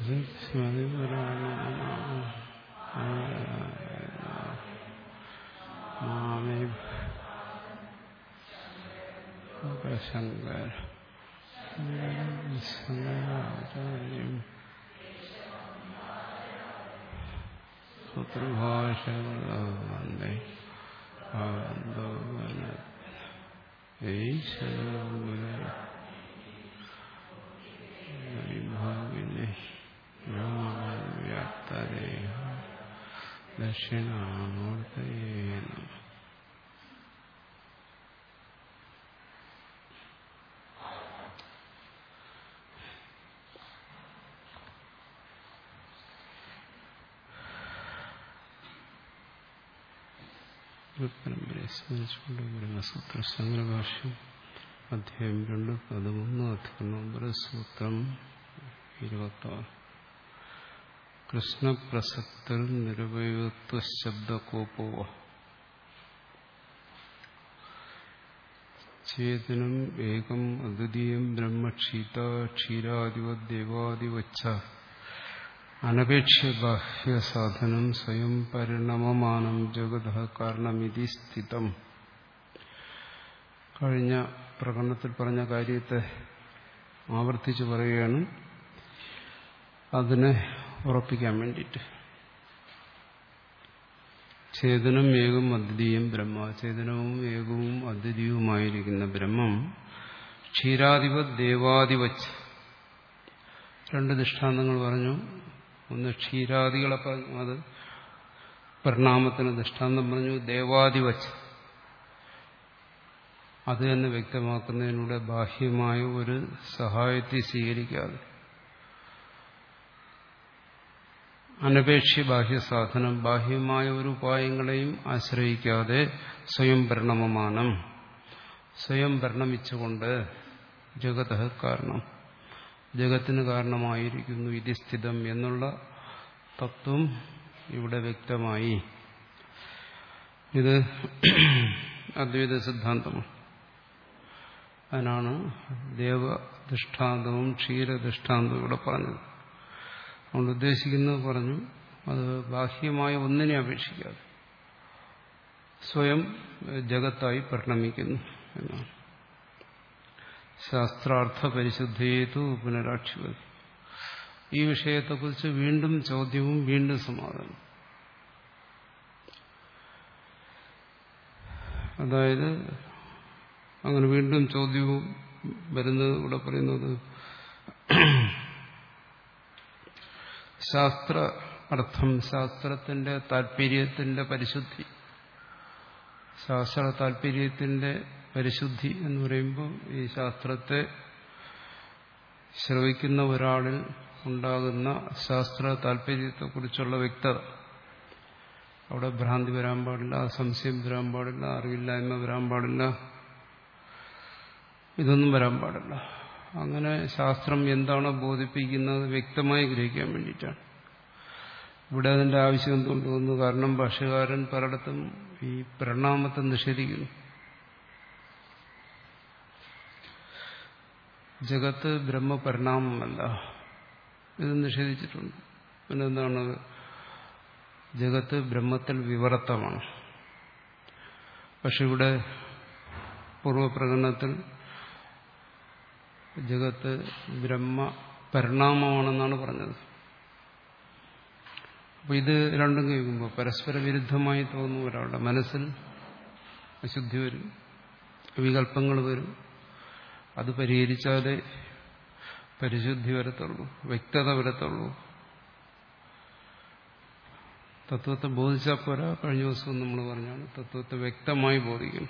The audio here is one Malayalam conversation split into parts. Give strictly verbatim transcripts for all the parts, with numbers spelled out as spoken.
മാമേ ശങ്കർ ശങ്കരാചാര്യം സൂത്രഭാഷവന്ദേ ഭാഗിനെ വ്യാപ്തദേഹ ദക്ഷിണാമൂർത്തയേ നമഃ. പരമ്പരയെ സ്മരിച്ചുകൊണ്ട് ബ്രഹ്മസൂത്ര സംഗ്രഭാഷ്യം അധ്യായം രണ്ട് പതിമൂന്ന് അധികരണം സൂത്രം ഇരുപത്താറ്. കൃഷ്ണപ്രസക്തർ നിരവയത്വ ശബ്ദകോപോ ചേതനം ഏകം അദ്വിതീയം ബ്രഹ്മക്ഷീത ക്ഷീരാദിവത് ദേവാദിവച്ച അനപേക്ഷ്യ ബാഹ്യസാധനം സ്വയം പരിണമമാനം ജഗതഃ കാരണമിതി സ്ഥിതം. കഴിഞ്ഞ പ്രകടനത്തിൽ പറഞ്ഞ കാര്യത്തെ ആവർത്തിച്ച് പറയുകയാണ്, അതിനെ ഉറപ്പിക്കാൻ വേണ്ടിയിട്ട്. ചേതനം ഏകം അദ്വിതീയം ബ്രഹ്മ, ചേതനവും ഏകവും അദ്വിതീയവുമായിരിക്കുന്ന ബ്രഹ്മം ക്ഷീരാധിപത് ദേവാദിവച്ച് രണ്ട് ദൃഷ്ടാന്തങ്ങൾ പറഞ്ഞു. ഒന്ന് ക്ഷീരാദികളെ പറഞ്ഞു, അത് പരിണാമത്തിന് ദൃഷ്ടാന്തം പറഞ്ഞു. ദേവാദിവച്ച് അത് തന്നെ വ്യക്തമാക്കുന്നതിലൂടെ ബാഹ്യമായ ഒരു സഹായത്തെ സ്വീകരിക്കാതെ അനപേക്ഷ്യ ബാഹ്യസാധനം ബാഹ്യമായ ഒരു ഉപായങ്ങളെയും ആശ്രയിക്കാതെ സ്വയം പരിണമമാനം സ്വയം പരിണമിച്ചുകൊണ്ട് ജഗതഃ കാരണം ജഗത്തിന് കാരണമായിരിക്കുന്നു ഇതി സ്ഥിതം എന്നുള്ള തത്വം ഇവിടെ വ്യക്തമായി. ഇത് അദ്വൈത സിദ്ധാന്തമാണ്. അതിനാണ് ദേവദൃഷ്ടാന്തവും ക്ഷീരദൃഷ്ടാന്തവും ഇവിടെ പറഞ്ഞത്. അതുകൊണ്ട് ഉദ്ദേശിക്കുന്നത് പറഞ്ഞു, അത് ബാഹ്യമായ ഒന്നിനെ അപേക്ഷിക്കാതെ സ്വയം ജഗത്തായി പരിണമിക്കുന്നു എന്നാണ്. ശാസ്ത്രാർത്ഥ പരിശുദ്ധേതു പുനരാക്ഷിപതി. ഈ വിഷയത്തെക്കുറിച്ച് വീണ്ടും ചോദ്യവും വീണ്ടും സമാധാനം. അതായത് അങ്ങനെ വീണ്ടും ചോദ്യവും വരുന്നത് ഇവിടെ പറയുന്നത് ശാസ്ത്ര അർത്ഥം, ശാസ്ത്രത്തിന്റെ താല്പര്യത്തിന്റെ പരിശുദ്ധി. ശാസ്ത്ര താല്പര്യത്തിന്റെ പരിശുദ്ധി എന്ന് പറയുമ്പോൾ ഈ ശാസ്ത്രത്തെ ശ്രവിക്കുന്ന ഒരാളിൽ ഉണ്ടാകുന്ന ശാസ്ത്ര താല്പര്യത്തെക്കുറിച്ചുള്ള വ്യക്തത. അവിടെ ഭ്രാന്തി വരാൻ പാടില്ല, സംശയം വരാൻ പാടില്ല, അറിവില്ലായ്മ വരാൻ പാടില്ല, ഇതൊന്നും വരാൻ പാടില്ല. അങ്ങനെ ശാസ്ത്രം എന്താണോ ബോധിപ്പിക്കുന്നത് വ്യക്തമായി ഗ്രഹിക്കാൻ വേണ്ടിയിട്ടാണ്. ഇവിടെ അതിന്റെ ആവശ്യം എന്തുകൊണ്ട് വന്നു? കാരണം ഭാഷ്യകാരൻ പലയിടത്തും ഈ പരിണാമത്തെ നിഷേധിക്കുന്നു. ജഗത്ത് ബ്രഹ്മപരിണാമമല്ല, ഇത് നിഷേധിച്ചിട്ടുണ്ട്. പിന്നെന്താണ്? ജഗത്ത് ബ്രഹ്മത്തിൽ വിവർത്തമാണ്. പക്ഷെ ഇവിടെ പൂർവപ്രകടനത്തിൽ ജഗത്ത് ബ്രഹ്മ പരിണാമമാണെന്നാണ് പറഞ്ഞത്. അപ്പൊ ഇത് രണ്ടും കേൾക്കുമ്പോൾ പരസ്പര വിരുദ്ധമായി തോന്നും. ഒരാളുടെ മനസ്സിൽ അശുദ്ധി വരും, വികല്പങ്ങൾ വരും. അത് പരിഹരിച്ചാലേ പരിശുദ്ധി വരത്തുള്ളൂ, വ്യക്തത വരത്തുള്ളൂ. തത്വത്തെ ബോധിച്ചാൽ പോരാ. കഴിഞ്ഞ ദിവസവും നമ്മൾ പറഞ്ഞാണ്, തത്വത്തെ വ്യക്തമായി ബോധിക്കണം.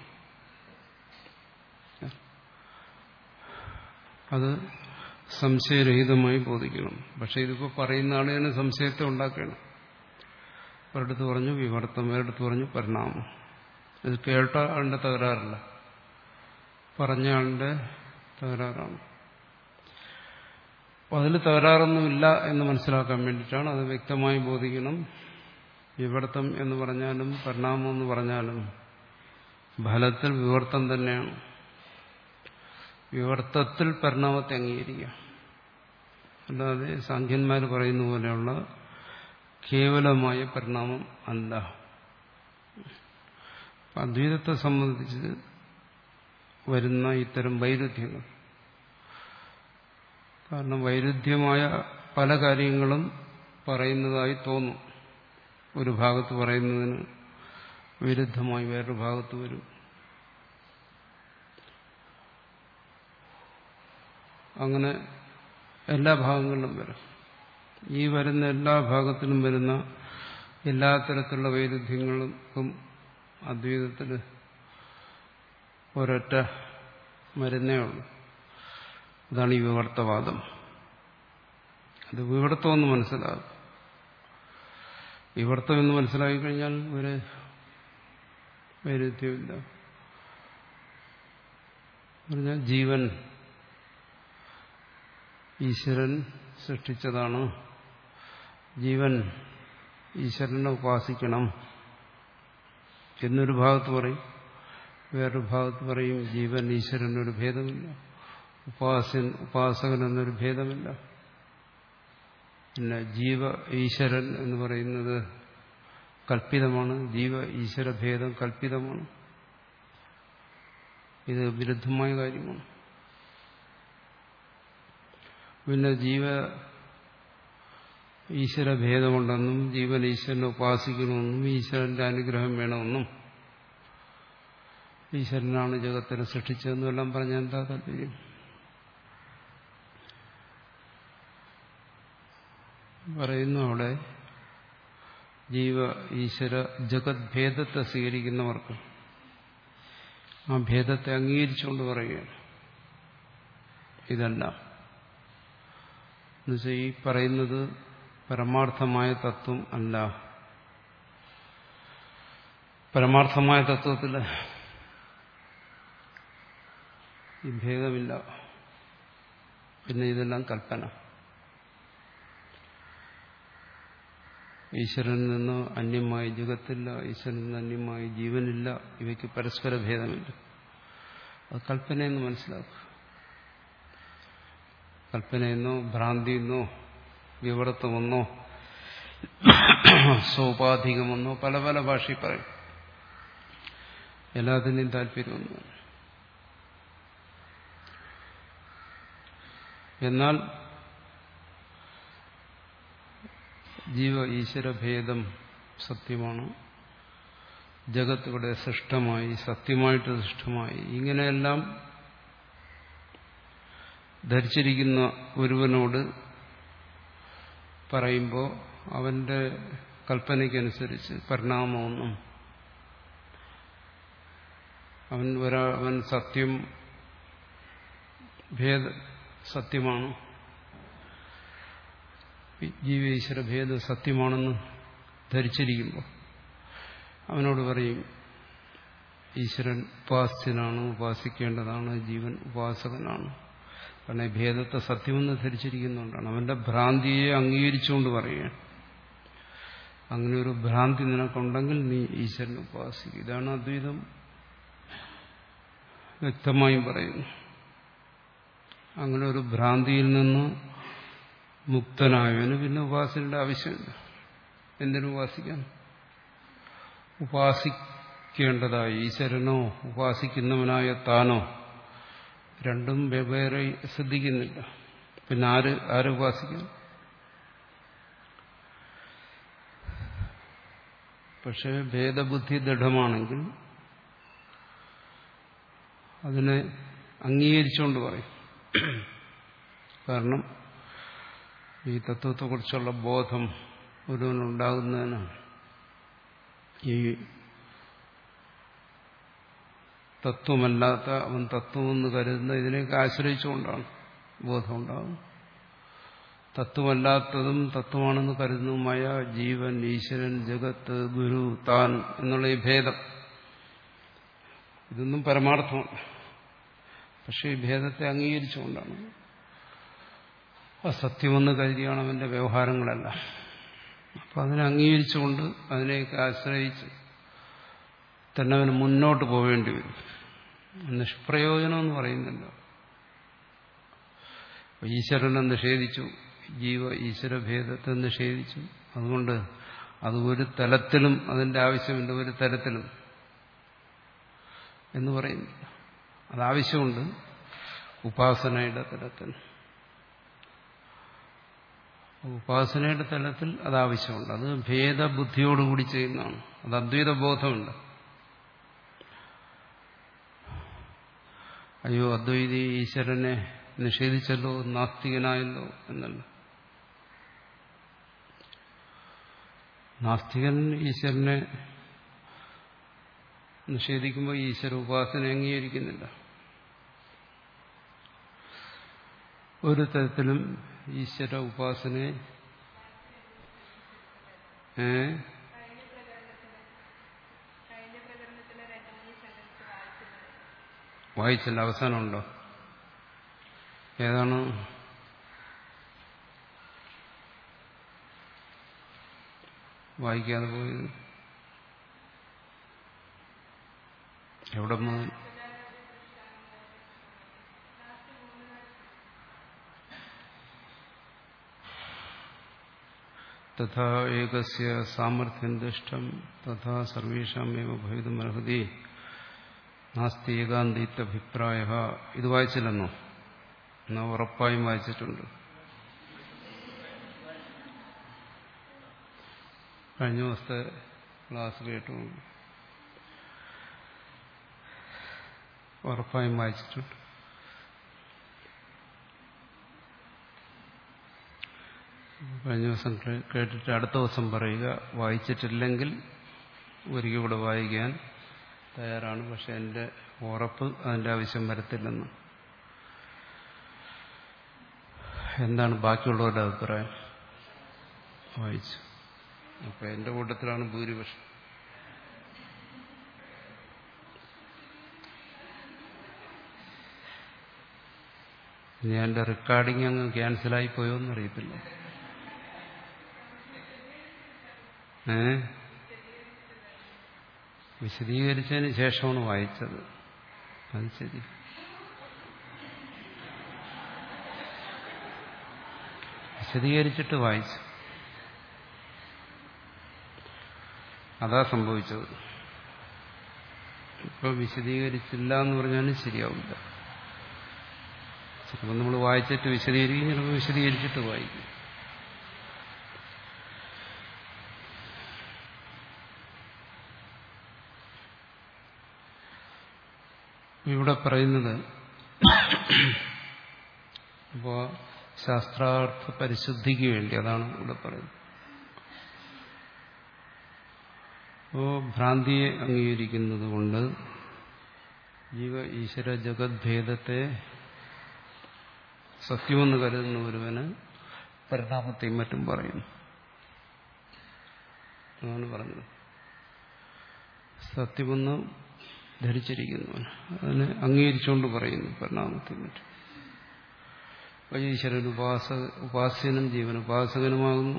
അത് സംശയരഹിതമായി ബോധിക്കണം. പക്ഷെ ഇതിപ്പോൾ പറയുന്ന ആള് തന്നെ സംശയത്തെ ഉണ്ടാക്കണം. ഒരിടത്ത് പറഞ്ഞു വിവർത്തം, ഒരിടത്ത് പറഞ്ഞു പരിണാമം. ഇത് കേട്ട ആളുടെ തകരാറില്ല, പറഞ്ഞ ആളുടെ തകരാറാണ്. അപ്പോൾ അതിൽ തകരാറൊന്നുമില്ല എന്ന് മനസ്സിലാക്കാൻ വേണ്ടിയിട്ടാണ് അത് വ്യക്തമായി ബോധിക്കണം. വിവർത്തം എന്ന് പറഞ്ഞാലും പരിണാമം എന്ന് പറഞ്ഞാലും ഫലത്തിൽ വിവർത്തം തന്നെയാണ്. വിവർത്തത്തിൽ പരിണാമത്തെ അംഗീകരിക്കുക. അല്ലാതെ സാഖ്യന്മാർ പറയുന്ന പോലെയുള്ള കേവലമായ പരിണാമം അല്ല. അദ്വൈതത്തെ സംബന്ധിച്ച് വരുന്ന ഇത്തരം വൈരുദ്ധ്യങ്ങൾ, കാരണം വൈരുദ്ധ്യമായ പല കാര്യങ്ങളും പറയുന്നതായി തോന്നും. ഒരു ഭാഗത്ത് പറയുന്നതിന് വിരുദ്ധമായി വേറൊരു ഭാഗത്ത് വരും. അങ്ങനെ എല്ലാ ഭാഗങ്ങളിലും വരും. ഈ വരുന്ന എല്ലാ ഭാഗത്തിലും വരുന്ന എല്ലാ തരത്തിലുള്ള വൈരുദ്ധ്യങ്ങൾക്കും അദ്വൈതത്തിൽ ഒരൊറ്റ മരുന്നേ ഉള്ളൂ. അതാണ് ഈ വിവർത്തവാദം. അത് വിവർത്തമെന്ന് മനസ്സിലാകും. വിവർത്തം എന്ന് മനസ്സിലാക്കി കഴിഞ്ഞാൽ ഒരു വൈരുദ്ധ്യമില്ല. പറഞ്ഞാൽ ജീവൻ ഈശ്വരൻ സൃഷ്ടിച്ചതാണ്, ജീവൻ ഈശ്വരനെ ഉപാസിക്കണം എന്നൊരു ഭാഗത്ത് പറയും. വേറൊരു ഭാഗത്ത് പറയും ജീവൻ ഈശ്വരനൊരു ഭേദമില്ല, ഉപാസൻ ഉപാസകൻ എന്നൊരു ഭേദമില്ല. പിന്നെ ജീവ ഈശ്വരൻ എന്ന് പറയുന്നത് കൽപ്പിതമാണ്, ജീവ ഈശ്വര ഭേദം കൽപ്പിതമാണ്. ഇത് വിരുദ്ധമായ കാര്യമാണ്. പിന്നെ ജീവ ഈശ്വര ഭേദമുണ്ടെന്നും ജീവൻ ഈശ്വരനെ ഉപാസിക്കണമെന്നും ഈശ്വരന്റെ അനുഗ്രഹം വേണമെന്നും ഈശ്വരനാണ് ജഗത്തിനെ സൃഷ്ടിച്ചതെന്നും എല്ലാം പറഞ്ഞാൽ എന്താ താല്പര്യം? പറയുന്നു അവിടെ ജീവ ഈശ്വര ജഗത് ഭേദത്തെ സ്വീകരിക്കുന്നവർക്ക് ആ ഭേദത്തെ അംഗീകരിച്ചുകൊണ്ട് പറയുകയാണ് ഇതല്ല. എന്നുവെച്ചാൽ ഈ പറയുന്നത് പരമാർത്ഥമായ തത്വം അല്ല. പരമാർത്ഥമായ തത്വത്തിൽ ഈ ഭേദമില്ല. പിന്നെ ഇതെല്ലാം കൽപ്പന. ഈശ്വരനിൽ നിന്ന് അന്യമായി ജഗത്തില്ല, ഈശ്വരനിൽ നിന്ന് അന്യമായി ജീവനില്ല. ഇവയ്ക്ക് പരസ്പര ഭേദമില്ല. അത് കൽപ്പനയെന്ന് മനസ്സിലാക്കുക. കൽപ്പനയെന്നോ ഭ്രാന്തിയെന്നോ വിവർത്തമെന്നോ സോപാധികമെന്നോ പല പല ഭാഷയിൽ പറയും. എല്ലാത്തിൻ്റെയും താല്പര്യമൊന്നുമില്ല. എന്നാൽ ജീവ ഈശ്വര ഭേദം സത്യമാണ്. ജഗത്ത് ഇവിടെ സൃഷ്ടമായി, സത്യമായിട്ട് സൃഷ്ടമായി. ഇങ്ങനെയെല്ലാം ധരിച്ചിരിക്കുന്ന ഒരുവനോട് പറയുമ്പോൾ അവന്റെ കൽപ്പനയ്ക്കനുസരിച്ച് പരിണാമമൊന്നും അവൻ ഒരാ അവൻ സത്യം ഭേദ സത്യമാണ്, ജീവേശ്വര ഭേദ സത്യമാണെന്ന് ധരിച്ചിരിക്കുമ്പോൾ അവനോട് പറയും ഈശ്വരൻ ഉപാസ്യനാണ്, ഉപാസിക്കേണ്ടതാണ്, ജീവൻ ഉപാസകനാണ്. കാരണം ഭേദത്തെ സത്യമെന്ന് ധരിച്ചിരിക്കുന്നുകൊണ്ടാണ്. അവന്റെ ഭ്രാന്തിയെ അംഗീകരിച്ചുകൊണ്ട് പറയുകയാണ്. അങ്ങനെ ഒരു ഭ്രാന്തി നിനക്കുണ്ടെങ്കിൽ നീ ഈശ്വരനെ ഉപാസിക്കും. ഇതാണ് അദ്വൈതം വ്യക്തമായും പറയുന്നു. അങ്ങനെ ഒരു ഭ്രാന്തിയിൽ നിന്ന് മുക്തനായവന് പിന്നെ ഉപാസനയുടെ ആവശ്യമില്ല. എന്തിനു ഉപാസിക്കാൻ? ഉപാസിക്കേണ്ടതായി ഈശ്വരനോ ഉപാസിക്കുന്നവനായ താനോ രണ്ടും വെവ്വേറെ ശ്രദ്ധിക്കുന്നില്ല. പിന്നെ ആര് ആര് ഉപാസിക്കാൻ? പക്ഷേ ഭേദബുദ്ധി ദൃഢമാണെങ്കിൽ അതിനെ അംഗീകരിച്ചുകൊണ്ട് പറയും. കാരണം ഈ തത്വത്തെക്കുറിച്ചുള്ള ബോധം ഒരുവനുണ്ടാകുന്നതിന് ഈ തത്വമല്ലാത്ത അവൻ തത്വമെന്ന് കരുതുന്ന ഇതിനെയൊക്കെ ആശ്രയിച്ചുകൊണ്ടാണ് ബോധമുണ്ടാകുന്നത്. തത്വമല്ലാത്തതും തത്വമാണെന്ന് കരുതുന്നതുമായ ജീവൻ, ഈശ്വരൻ, ജഗത്ത്, ഗുരു, താൻ എന്നുള്ള ഈ ഭേദം ഇതൊന്നും പരമാർത്ഥമാണ്. പക്ഷേ ഈ ഭേദത്തെ അംഗീകരിച്ചുകൊണ്ടാണ്. അസത്യമെന്ന് കരുതിയാണ് അവന്റെ വ്യവഹാരങ്ങളെല്ലാം. അപ്പം അതിനെ അംഗീകരിച്ചുകൊണ്ട് അതിനെയൊക്കെ ആശ്രയിച്ച് തന്നെ അവന് മുന്നോട്ട് പോവേണ്ടി വരും. നിഷ്പ്രയോജനം എന്ന് പറയുന്നില്ല. ഈശ്വരനെ നിഷേധിച്ചു ജീവ ഈശ്വരഭേദത്തെ നിഷേധിച്ചു. അതുകൊണ്ട് അത് ഒരു തലത്തിലും അതിന്റെ ആവശ്യമില്ല, ഒരു തരത്തിലും എന്ന് പറയുന്നു. അതാവശ്യമുണ്ട് ഉപാസനയുടെ തലത്തിൽ. ഉപാസനയുടെ തലത്തിൽ അതാവശ്യമുണ്ട്. അത് ഭേദബുദ്ധിയോടുകൂടി ചെയ്യുന്നതാണ്. അത് അദ്വൈത ബോധമുണ്ട്. അയ്യോ അദ്വൈതി ഈശ്വരനെ നിഷേധിച്ചല്ലോ, നാസ്തികനായല്ലോ എന്നല്ല. നാസ്തികൻ ഈശ്വരനെ നിഷേധിക്കുമ്പോൾ ഈശ്വര ഉപാസന അംഗീകരിക്കുന്നില്ല. ഒരു തരത്തിലും ഈശ്വര ഉപാസനയെ ഏ വായിച്ചില്ല. അവസാനമുണ്ടോ? ഏതാണ്? വായിക്കാതെ പോയത് എവിടെ മുതൽ? തഥാ ഏകസ്യ സാമർഥ്യം ദുഷ്ടം തഥാ സർവേഷാമേവ ഭവിതുമർഹതി നാസ്തി ഏകാന്തീത്യഭിപ്രായ. ഇത് വായിച്ചില്ലെന്നോ? എന്നാ ഉറപ്പായും വായിച്ചിട്ടുണ്ട്. കഴിഞ്ഞ ദിവസത്തെ ക്ലാസ് കേട്ടു, ഉറപ്പായും വായിച്ചിട്ടുണ്ട്. കഴിഞ്ഞ ദിവസം കേട്ടിട്ട് അടുത്ത ദിവസം പറയുക. വായിച്ചിട്ടില്ലെങ്കിൽ ഒരിക്കൽ കൂടെ വായിക്കാൻ തയ്യാറാണ്. പക്ഷെ എൻ്റെ ഉറപ്പ് അതിൻ്റെ ആവശ്യം വരത്തില്ലെന്ന്. എന്താണ് ബാക്കിയുള്ളവരുടെ അഭിപ്രായം? വായിച്ചു. അപ്പം എൻ്റെ കൂട്ടത്തിലാണ് ഭൂരിപക്ഷം. ഇനി എൻ്റെ റെക്കോർഡിങ് അങ്ങ് ക്യാൻസലായി പോയോന്ന് അറിയത്തില്ല. ഏ വിശദീകരിച്ചതിന് ശേഷമാണ് വായിച്ചത്. അത് ശരി. വിശദീകരിച്ചിട്ട് വായിച്ചു. അതാ സംഭവിച്ചത്. ഇപ്പൊ വിശദീകരിച്ചില്ല എന്ന് പറഞ്ഞാലും ശരിയാവില്ല. ചിലപ്പോൾ നമ്മൾ വായിച്ചിട്ട് വിശദീകരിക്കും, ചിലപ്പോൾ വിശദീകരിച്ചിട്ട് വായിക്കും. ഇവിടെ പറയുന്നത് അപ്പോൾ ശാസ്ത്രാർത്ഥ പരിശുദ്ധിക്ക് വേണ്ടി, അതാണ് ഇവിടെ പറയുന്നത്. അപ്പോൾ ഭ്രാന്തിയെ അംഗീകരിക്കുന്നത് കൊണ്ട് ജീവ ഈശ്വര ജഗത് ഭേദത്തെ സത്യമെന്ന് കരുതുന്ന ഒരുവന് പരിണാമത്തെയും മറ്റും പറയുന്നു. അതാണ് പറഞ്ഞത്. സത്യമെന്ന് ധരിച്ചിരിക്കുന്നവൻ അതിനെ അംഗീകരിച്ചുകൊണ്ട് പറയുന്നു പരിണാമത്തെയും മറ്റും. ഈശ്വരൻ ഉപാസ ഉപാസ്യനും ജീവൻ ഉപാസകനുമാകുന്നു.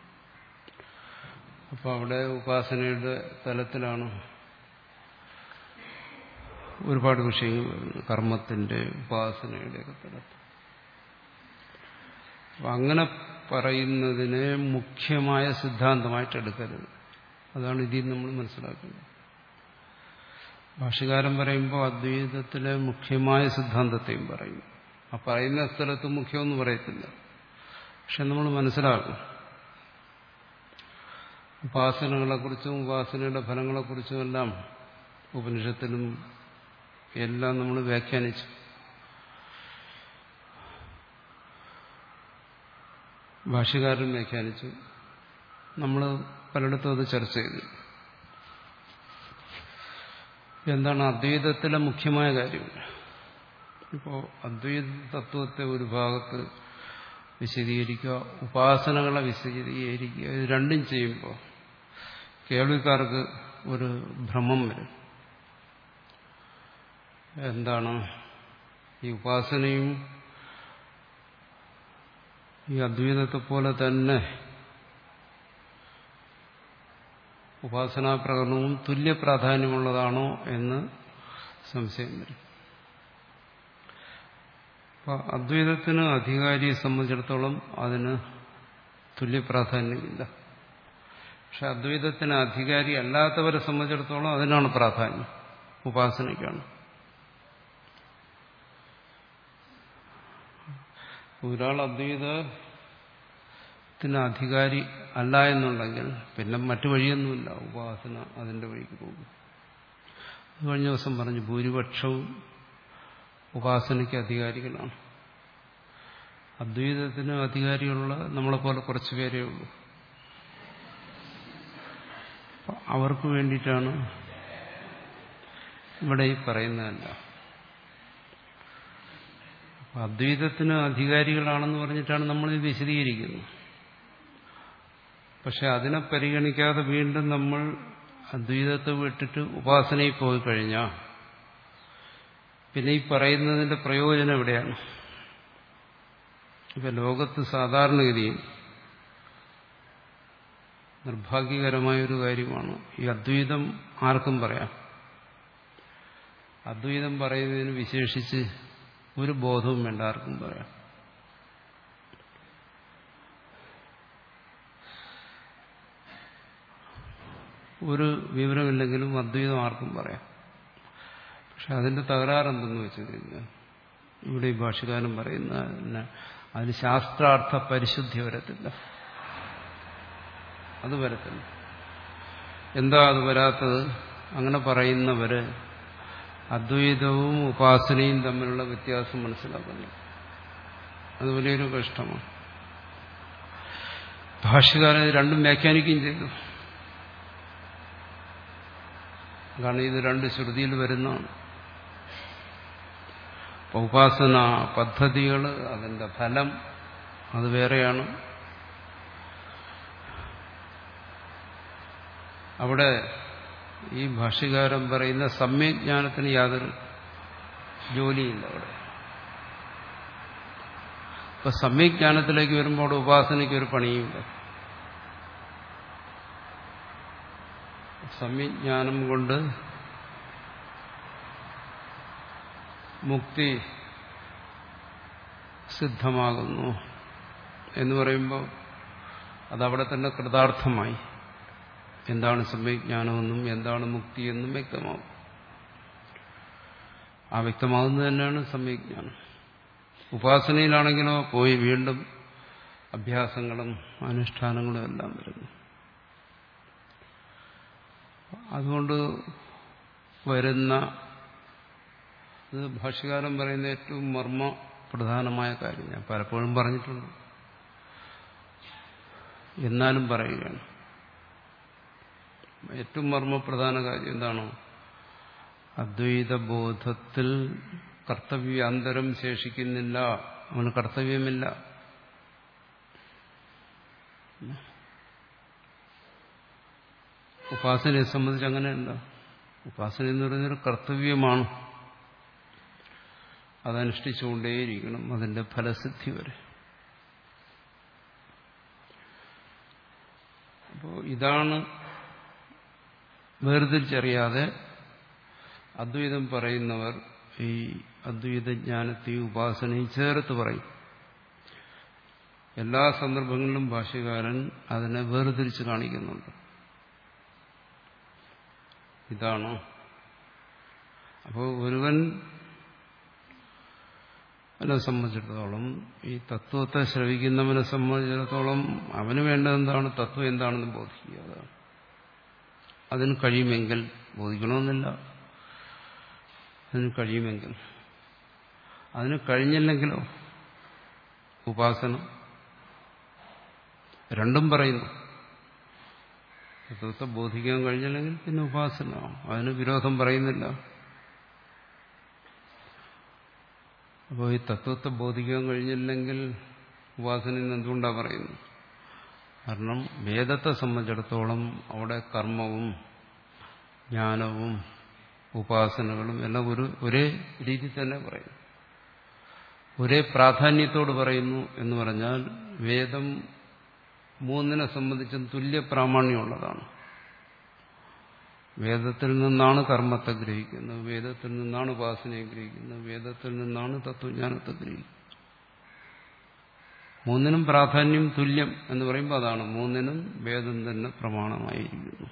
അപ്പോൾ അവിടെ ഉപാസനയുടെ തലത്തിലാണ് ഒരുപാട് വിഷയങ്ങൾ വരുന്നത്, കർമ്മത്തിന്റെ ഉപാസനയുടെയൊക്കെ തലത്തിൽ. അപ്പം അങ്ങനെ പറയുന്നതിനെ മുഖ്യമായ സിദ്ധാന്തമായിട്ട് എടുക്കരുത്. അതാണ് ഇതിൽ നമ്മൾ മനസ്സിലാക്കുന്നത്. ഭാഷ്യകാരൻ പറയുമ്പോൾ അദ്വൈതത്തിലെ മുഖ്യമായ സിദ്ധാന്തത്തെയും പറയും. ആ പറയുന്ന സ്ഥലത്ത് മുഖ്യമൊന്നും പറയത്തില്ല. പക്ഷെ നമ്മൾ മനസ്സിലാക്കും, ഉപാസനകളെക്കുറിച്ചും ഉപാസനയുടെ ഫലങ്ങളെക്കുറിച്ചും എല്ലാം ഉപനിഷത്തിലും എല്ലാം നമ്മൾ വ്യാഖ്യാനിച്ചു. ഭാഷ്യകാരൻ വ്യാഖ്യാനിച്ചു. നമ്മൾ പലയിടത്തും അത് ചർച്ച ചെയ്തു. എന്താണ് അദ്വൈതത്തിലെ മുഖ്യമായ കാര്യം? ഇപ്പോൾ അദ്വൈത തത്വത്തെ ഒരു ഭാഗത്ത് വിശദീകരിക്കുക, ഉപാസനകളെ വിശദീകരിക്കുക, ഇത് രണ്ടും ചെയ്യുമ്പോൾ കേൾവിക്കാർക്ക് ഒരു ഭ്രമം വരും. എന്താണ് ഈ ഉപാസനയും ഈ അദ്വൈതത്തെ പോലെ തന്നെ ഉപാസനാ പ്രകടനവും തുല്യ പ്രാധാന്യമുള്ളതാണോ എന്ന് സംശയം വരും. അപ്പൊ അദ്വൈതത്തിന് അധികാരിയെ സംബന്ധിച്ചിടത്തോളം അതിന് തുല്യ പ്രാധാന്യമില്ല. പക്ഷെ അദ്വൈതത്തിന് അധികാരി അല്ലാത്തവരെ സംബന്ധിച്ചിടത്തോളം അതിനാണ് പ്രാധാന്യം, ഉപാസനയ്ക്കാണ്. ഒരാൾ അദ്വൈതത്തിന് അധികാരി അല്ല എന്നുണ്ടെങ്കിൽ പിന്നെ മറ്റു വഴിയൊന്നുമില്ല, ഉപാസന അതിന്റെ വഴിക്ക് പോകും. കഴിഞ്ഞ ദിവസം പറഞ്ഞു, ഭൂരിപക്ഷവും ഉപാസനയ്ക്ക് അധികാരികളാണ്. അദ്വൈതത്തിന് അധികാരിയുള്ള നമ്മളെപ്പോലെ കുറച്ചു പേരേ ഉള്ളൂ. അവർക്ക് വേണ്ടിയിട്ടാണ് ഇവിടെ ഈ പറയുന്നതല്ല. അദ്വൈതത്തിന് അധികാരികളാണെന്ന് പറഞ്ഞിട്ടാണ് നമ്മൾ ഇത് വിശദീകരിക്കുന്നത്. പക്ഷെ അതിനെ പരിഗണിക്കാതെ വീണ്ടും നമ്മൾ അദ്വൈതത്തെ വിട്ടിട്ട് ഉപാസനയിൽ പോയി കഴിഞ്ഞാൽ പിന്നെ ഈ പറയുന്നതിന്റെ പ്രയോജനം എവിടെയാണ്? ഇപ്പൊ ലോകത്ത് സാധാരണഗതിയിൽ നിർഭാഗ്യകരമായൊരു കാര്യമാണ്, ഈ അദ്വൈതം ആർക്കും പറയാം. അദ്വൈതം പറയുന്നതിന് വിശേഷിച്ച് ഒരു ബോധവും വേണ്ട, ആർക്കും പറയാം. ഒരു വിവരമില്ലെങ്കിലും അദ്വൈതം ആർക്കും പറയാം. പക്ഷെ അതിന്റെ തകരാറെന്തെന്ന് വെച്ച് കഴിഞ്ഞാൽ ഇവിടെ ഈ ഭാഷകാരൻ പറയുന്ന അതിന് ശാസ്ത്രാർത്ഥ പരിശുദ്ധി വരത്തില്ല. അത് വരത്തില്ല. എന്താ അത് വരാത്തത്? അങ്ങനെ പറയുന്നവര് അദ്വൈതവും ഉപാസനയും തമ്മിലുള്ള വ്യത്യാസം മനസ്സിലാക്കുന്നു. അത് വലിയൊരു കഷ്ടമാണ്. ഭാഷ്യകാരൻ രണ്ടും വ്യാഖ്യാനിക്കുകയും ചെയ്തു. കാരണം ഇത് രണ്ട് ശ്രുതിയിൽ വരുന്നതാണ്. ഉപാസന പദ്ധതികൾ, അതിന്റെ ഫലം അത് വേറെയാണ്. അവിടെ ഈ ഭാഷ്യകാരൻ പറയുന്ന സമ്യജ്ഞാനത്തിന് യാതൊരു ജോലിയില്ല അവിടെ. ഇപ്പൊ സമ്യജ്ഞാനത്തിലേക്ക് വരുമ്പോൾ അവിടെ ഉപാസനയ്ക്ക് ഒരു പണിയുമില്ല. സമ്യജ്ഞാനം കൊണ്ട് മുക്തി സിദ്ധമാകുന്നു എന്ന് പറയുമ്പോൾ അതവിടെ തന്നെ കൃതാർത്ഥമായി. എന്താണ് സമ്യജ്ഞാനമെന്നും എന്താണ് മുക്തിയെന്നും വ്യക്തമാകും. ആ വ്യക്തമാകുന്നത് തന്നെയാണ് സമ്യജ്ഞാനം. ഉപാസനയിലാണെങ്കിലോ പോയി വീണ്ടും അഭ്യാസങ്ങളും അനുഷ്ഠാനങ്ങളും എല്ലാം വരുന്നു. അതുകൊണ്ട് വരുന്ന ഇത് ഭാഷ്യകാരൻ പറയുന്ന ഏറ്റവും മർമ്മ പ്രധാനമായ കാര്യം ഞാൻ പലപ്പോഴും പറഞ്ഞിട്ടുണ്ട്, എന്നാലും പറയുകയാണ്. ഏറ്റവും മർമ്മപ്രധാന കാര്യം എന്താണോ? അദ്വൈത ബോധത്തിൽ കർത്തവ്യാന്തരം ശേഷിക്കുന്നില്ല, അവന് കർത്തവ്യമില്ല. ഉപാസനയെ സംബന്ധിച്ച് അങ്ങനെയല്ല. ഉപാസന എന്ന് പറയുന്നൊരു കർത്തവ്യമാണ്, അതനുഷ്ഠിച്ചുകൊണ്ടേയിരിക്കണം അതിന്റെ ഫലസിദ്ധി വരെ. അപ്പോൾ ഇതാണ് വേർതിരിച്ചറിയാതെ അദ്വൈതം പറയുന്നവർ ഈ അദ്വൈതജ്ഞാനത്തെയും ഉപാസനയും ചേർത്ത് പറയും. എല്ലാ സന്ദർഭങ്ങളിലും ഭാഷ്യകാരൻ അതിനെ വേർതിരിച്ച് കാണിക്കുന്നുണ്ട്. ഇതാണ്. അപ്പോൾ ഒരുവൻ എന്നെ സംബന്ധിച്ചിടത്തോളം, ഈ തത്വത്തെ ശ്രവിക്കുന്നവനെ സംബന്ധിച്ചിടത്തോളം അവന് വേണ്ടത് എന്താണ്? തത്വം എന്താണെന്ന് ബോധിക്കുക. അതാണ്. അതിന് കഴിയുമെങ്കിൽ, ബോധിക്കണമെന്നില്ല, അതിന് കഴിയുമെങ്കിൽ. അതിന് കഴിഞ്ഞില്ലെങ്കിലോ ഉപാസന. രണ്ടും പറയുന്നു. തത്വത്തെ ബോധിക്കാൻ കഴിഞ്ഞില്ലെങ്കിൽ പിന്നെ ഉപാസന. അതിന് വിരോധം പറയുന്നില്ല. അപ്പോൾ ഈ തത്വത്തെ ബോധിക്കാൻ കഴിഞ്ഞില്ലെങ്കിൽ ഉപാസന എന്തുകൊണ്ടാണ് പറയുന്നത്? കാരണം വേദത്തെ സംബന്ധിച്ചിടത്തോളം അവിടെ കർമ്മവും ജ്ഞാനവും ഉപാസനകളും എല്ലാം ഒരു ഒരേ രീതി തന്നെ പറയുന്നു, ഒരേ പ്രാധാന്യത്തോട് പറയുന്നു. എന്ന് പറഞ്ഞാൽ വേദം മൂന്നിനെ സംബന്ധിച്ചും തുല്യ പ്രാമാണ്യമുള്ളതാണ്. വേദത്തിൽ നിന്നാണ് കർമ്മത്തെ ഗ്രഹിക്കുന്നത്, വേദത്തിൽ നിന്നാണ് ഉപാസനയെ ഗ്രഹിക്കുന്നത്, വേദത്തിൽ നിന്നാണ് തത്വജ്ഞാനത്തെ ഗ്രഹിക്കുന്നത്. മൂന്നിനും പ്രാധാന്യം തുല്യം എന്ന് പറയുമ്പോൾ അതാണ്, മൂന്നിനും വേദം തന്നെ പ്രമാണമായിരിക്കുന്നു.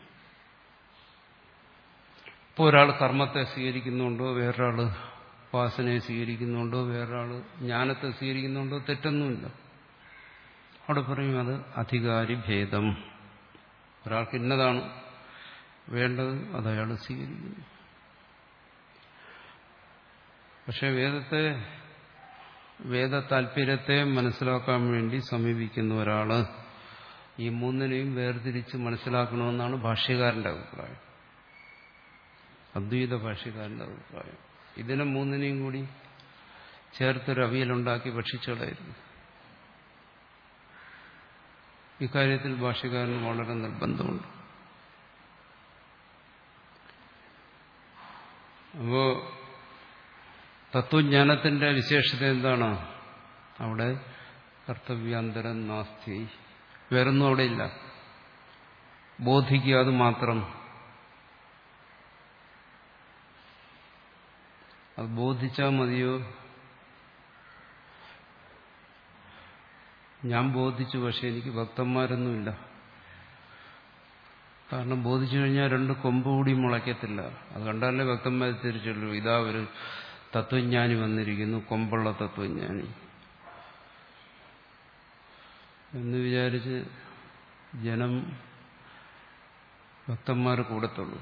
ഇപ്പോൾ ഒരാൾ കർമ്മത്തെ സ്വീകരിക്കുന്നുണ്ടോ, വേറൊരാൾ ഉപാസനയെ സ്വീകരിക്കുന്നുണ്ടോ, വേറൊരാൾ ജ്ഞാനത്തെ സ്വീകരിക്കുന്നുണ്ടോ, തെറ്റൊന്നുമില്ല. അവിടെ പറയും അത് അധികാരി ഭേദം. ഒരാൾക്ക് ഇന്നതാണ് വേണ്ടത്, അത് അയാൾ സ്വീകരിക്കുന്നു. പക്ഷെ വേദത്തെ വേദ താല്പര്യത്തെ മനസ്സിലാക്കാൻ വേണ്ടി സമീപിക്കുന്ന ഒരാള് ഈ മൂന്നിനെയും വേർതിരിച്ച് മനസ്സിലാക്കണമെന്നാണ് ഭാഷ്യകാരന്റെ അഭിപ്രായം, അദ്വൈത ഭാഷ്യകാരന്റെ അഭിപ്രായം. ഇതിനെ മൂന്നിനെയും കൂടി ചേർത്തൊരു അവിയലുണ്ടാക്കി ഭക്ഷിച്ചുകളായിരുന്നു. ഇക്കാര്യത്തിൽ ഭാഷ്യകാരന് വളരെ നിർബന്ധമുണ്ട്. അപ്പോ തത്വജ്ഞാനത്തിന്റെ വിശേഷത എന്താണ്? അവിടെ കർത്തവ്യാന്തരം നാസ്തി, വേറൊന്നും അവിടെ ഇല്ല. ബോധിക്കുക, അത് മാത്രം. അത് ബോധിച്ചാൽ മതിയോ? ഞാൻ ബോധിച്ചു, പക്ഷെ എനിക്ക് ഭക്തന്മാരൊന്നുമില്ല. കാരണം ബോധിച്ചു കഴിഞ്ഞാൽ രണ്ട് കൊമ്പ് കൂടി മുളയ്ക്കത്തില്ല. അത് കണ്ടാലേ ഭക്തന്മാർ തിരിച്ചുള്ളൂ. ഇതാ ഒരു തത്വജ്ഞാനി വന്നിരിക്കുന്നു, കൊമ്പുള്ള തത്വജ്ഞാനി എന്ന് വിചാരിച്ച് ജനം ഭക്തന്മാർ കൂടത്തുള്ളൂ.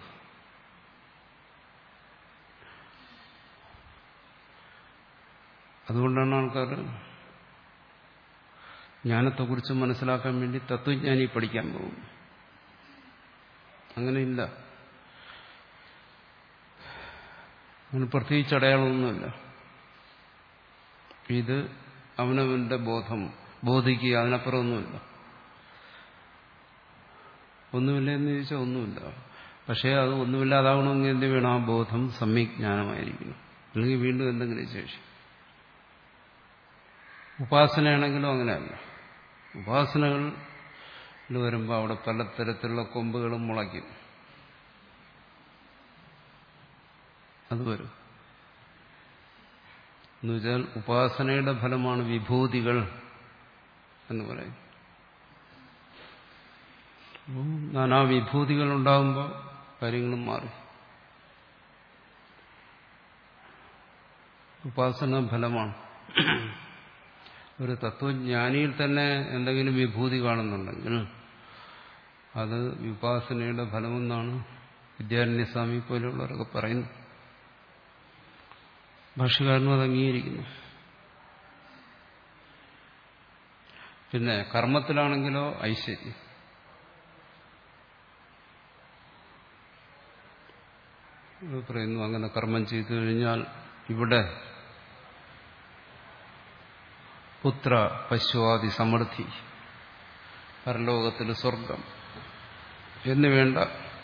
അതുകൊണ്ടാണ് ആൾക്കാർ ജ്ഞാനത്തെക്കുറിച്ച് മനസ്സിലാക്കാൻ വേണ്ടി തത്വജ്ഞാനി പഠിക്കാൻ പോകും. അങ്ങനെയില്ല, അങ്ങനെ പ്രത്യേകിച്ച് അടയാളമൊന്നുമില്ല. ഇത് അവനവന്റെ ബോധം, ബോധിക്കുക, അതിനപ്പുറമൊന്നുമില്ല. ഒന്നുമില്ല എന്ന് ചോദിച്ചാൽ ഒന്നുമില്ല. പക്ഷേ അത് ഒന്നുമില്ലാതാവണമെങ്കിൽ എന്ത് വേണം? ആ ബോധം സമ്യജ്ഞാനമായിരിക്കണം, അല്ലെങ്കിൽ വീണ്ടും എന്തെങ്കിലും ശേഷി. ഉപാസനയാണെങ്കിലും അങ്ങനെയല്ല. ഉപാസനകളിൽ വരുമ്പോൾ അവിടെ പലതരത്തിലുള്ള കൊമ്പുകളും മുളയ്ക്കും. അത് വരും എന്നുവെച്ചാൽ ഉപാസനയുടെ ഫലമാണ് വിഭൂതികൾ എന്ന് പറയും. നാനാ വിഭൂതികൾ ഉണ്ടാകുമ്പോൾ കാര്യങ്ങളും മാറി. ഉപാസന ഫലമാണ്. ഒരു തത്വജ്ഞാനിയിൽ തന്നെ എന്തെങ്കിലും വിഭൂതി കാണുന്നുണ്ടെങ്കിൽ അത് വിപാസനയുടെ ഫലമെന്നാണ് വിദ്യാരണ്യസ്വാമി പോലെയുള്ളവരൊക്കെ പറയുന്നു. ഭാഷ്യകാരനും അത് അംഗീകരിക്കുന്നു. പിന്നെ കർമ്മത്തിലാണെങ്കിലോ ഐശ്വര്യം. പറയുന്നു അങ്ങനെ കർമ്മം ചെയ്തു കഴിഞ്ഞാൽ ഇവിടെ പുത്ര പശുവാദി സമൃദ്ധി, പരലോകത്തിൽ സ്വർഗം എന്ന് വേണ്ട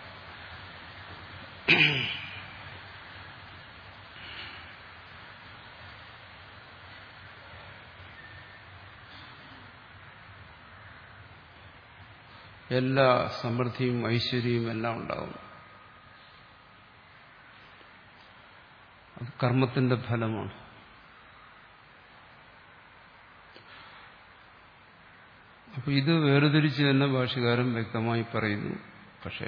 എല്ലാ സമൃദ്ധിയും ഐശ്വര്യവും എല്ലാം ഉണ്ടാകും. അത് കർമ്മത്തിന്റെ ഫലമാണ്. അപ്പൊ ഇത് വേർതിരിച്ച് തന്നെ ഭാഷ്യകാരൻ വ്യക്തമായി പറയുന്നു. പക്ഷേ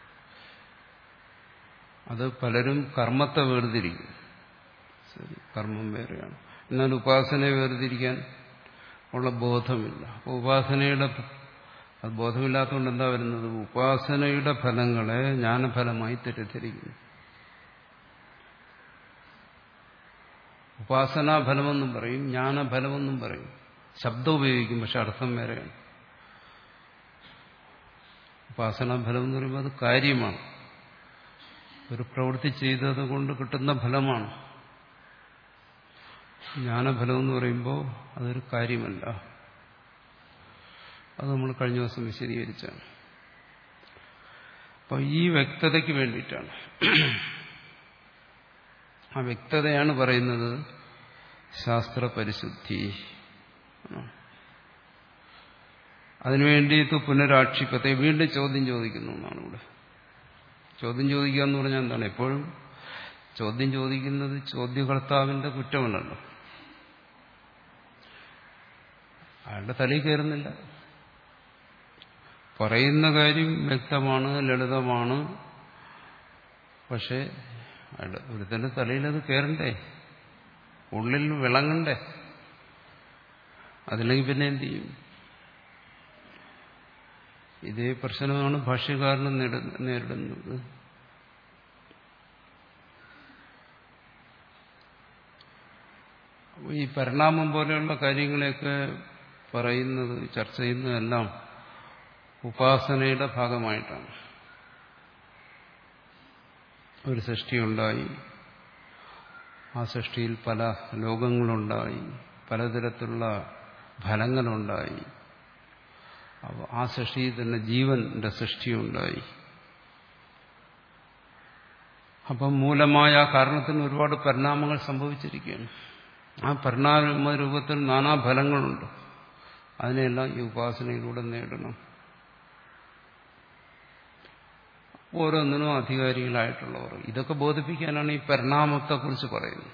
അത് പലരും കർമ്മത്തെ വേർതിരിക്കും. ശരി, കർമ്മം വേറെയാണ്. എന്നാൽ ഉപാസനയെ വേർതിരിക്കാൻ ഉള്ള ബോധമില്ല. അപ്പോൾ ഉപാസനയുടെ അത് ബോധമില്ലാത്തതുകൊണ്ട് എന്താ വരുന്നത്? ഉപാസനയുടെ ഫലങ്ങളെ ജ്ഞാനഫലമായി തെറ്റിദ്ധരിക്കുന്നു. ഉപാസനാഫലമെന്നും പറയും, ജ്ഞാനഫലമെന്നും പറയും. ശബ്ദം ഉപയോഗിക്കും, പക്ഷെ അർത്ഥം വേറെയാണ്. ഉപാസനാഫലം എന്ന് പറയുമ്പോൾ അത് കാര്യമാണ്, ഒരു പ്രവൃത്തി ചെയ്തത് കൊണ്ട് കിട്ടുന്ന ഫലമാണ്. ജ്ഞാനഫലം എന്ന് പറയുമ്പോൾ അതൊരു കാര്യമല്ല. അത് നമ്മൾ കഴിഞ്ഞ ദിവസം വിശദീകരിച്ചാണ്. അപ്പോൾ ഈ വ്യക്തതയ്ക്ക് വേണ്ടിയിട്ടാണ്, ആ വ്യക്തതയാണ് പറയുന്നത് ശാസ്ത്രപരിശുദ്ധി. അതിനുവേണ്ടിയിട്ട് പുനരാക്ഷിപ്പത്തെ വീണ്ടും ചോദ്യം ചോദിക്കുന്നു എന്നാണ് ഇവിടെ. ചോദ്യം ചോദിക്കുക എന്ന് പറഞ്ഞാൽ എന്താണ്? എപ്പോഴും ചോദ്യം ചോദിക്കുന്നത് ചോദ്യകർത്താവിന്റെ കുറ്റമല്ലല്ലോ. അയാളുടെ തലയിൽ കയറുന്നില്ല. പറയുന്ന കാര്യം വ്യക്തമാണ്, ലളിതമാണ്. പക്ഷെ അയാളുടെ ഒരുത്തന്റെ തലയിൽ അത് കയറണ്ടേ, ഉള്ളിൽ വിളങ്ങണ്ടേ. അതില്ലെങ്കിൽ പിന്നെ എന്ത് ചെയ്യും? ഇതേ പ്രശ്നമാണ് ഭാഷ്യകാരനും നേരിടുന്നത്. ഈ പരിണാമം പോലെയുള്ള കാര്യങ്ങളെയൊക്കെ പറയുന്നത്, ചർച്ച ചെയ്യുന്നതെല്ലാം ഉപാസനയുടെ ഭാഗമായിട്ടാണ്. ഒരു സൃഷ്ടിയുണ്ടായി, ആ സൃഷ്ടിയിൽ പല ലോകങ്ങളുണ്ടായി, പലതരത്തിലുള്ള ഫലങ്ങളുണ്ടായി. അപ്പോൾ ആ സൃഷ്ടിയിൽ തന്നെ ജീവന്റെ സൃഷ്ടിയുണ്ടായി. അപ്പം മൂലമായ ആ കാരണത്തിന് ഒരുപാട് പരിണാമങ്ങൾ സംഭവിച്ചിരിക്കുകയാണ്. ആ പരിണാമ രൂപത്തിൽ നാനാഫലങ്ങളുണ്ട്. അതിനെല്ലാം ഈ ഉപാസനയിലൂടെ നേടണം. ഓരോന്നിനും അധികാരികളായിട്ടുള്ളവർ. ഇതൊക്കെ ബോധിപ്പിക്കാനാണ് ഈ പരിണാമത്തെക്കുറിച്ച് പറയുന്നത്.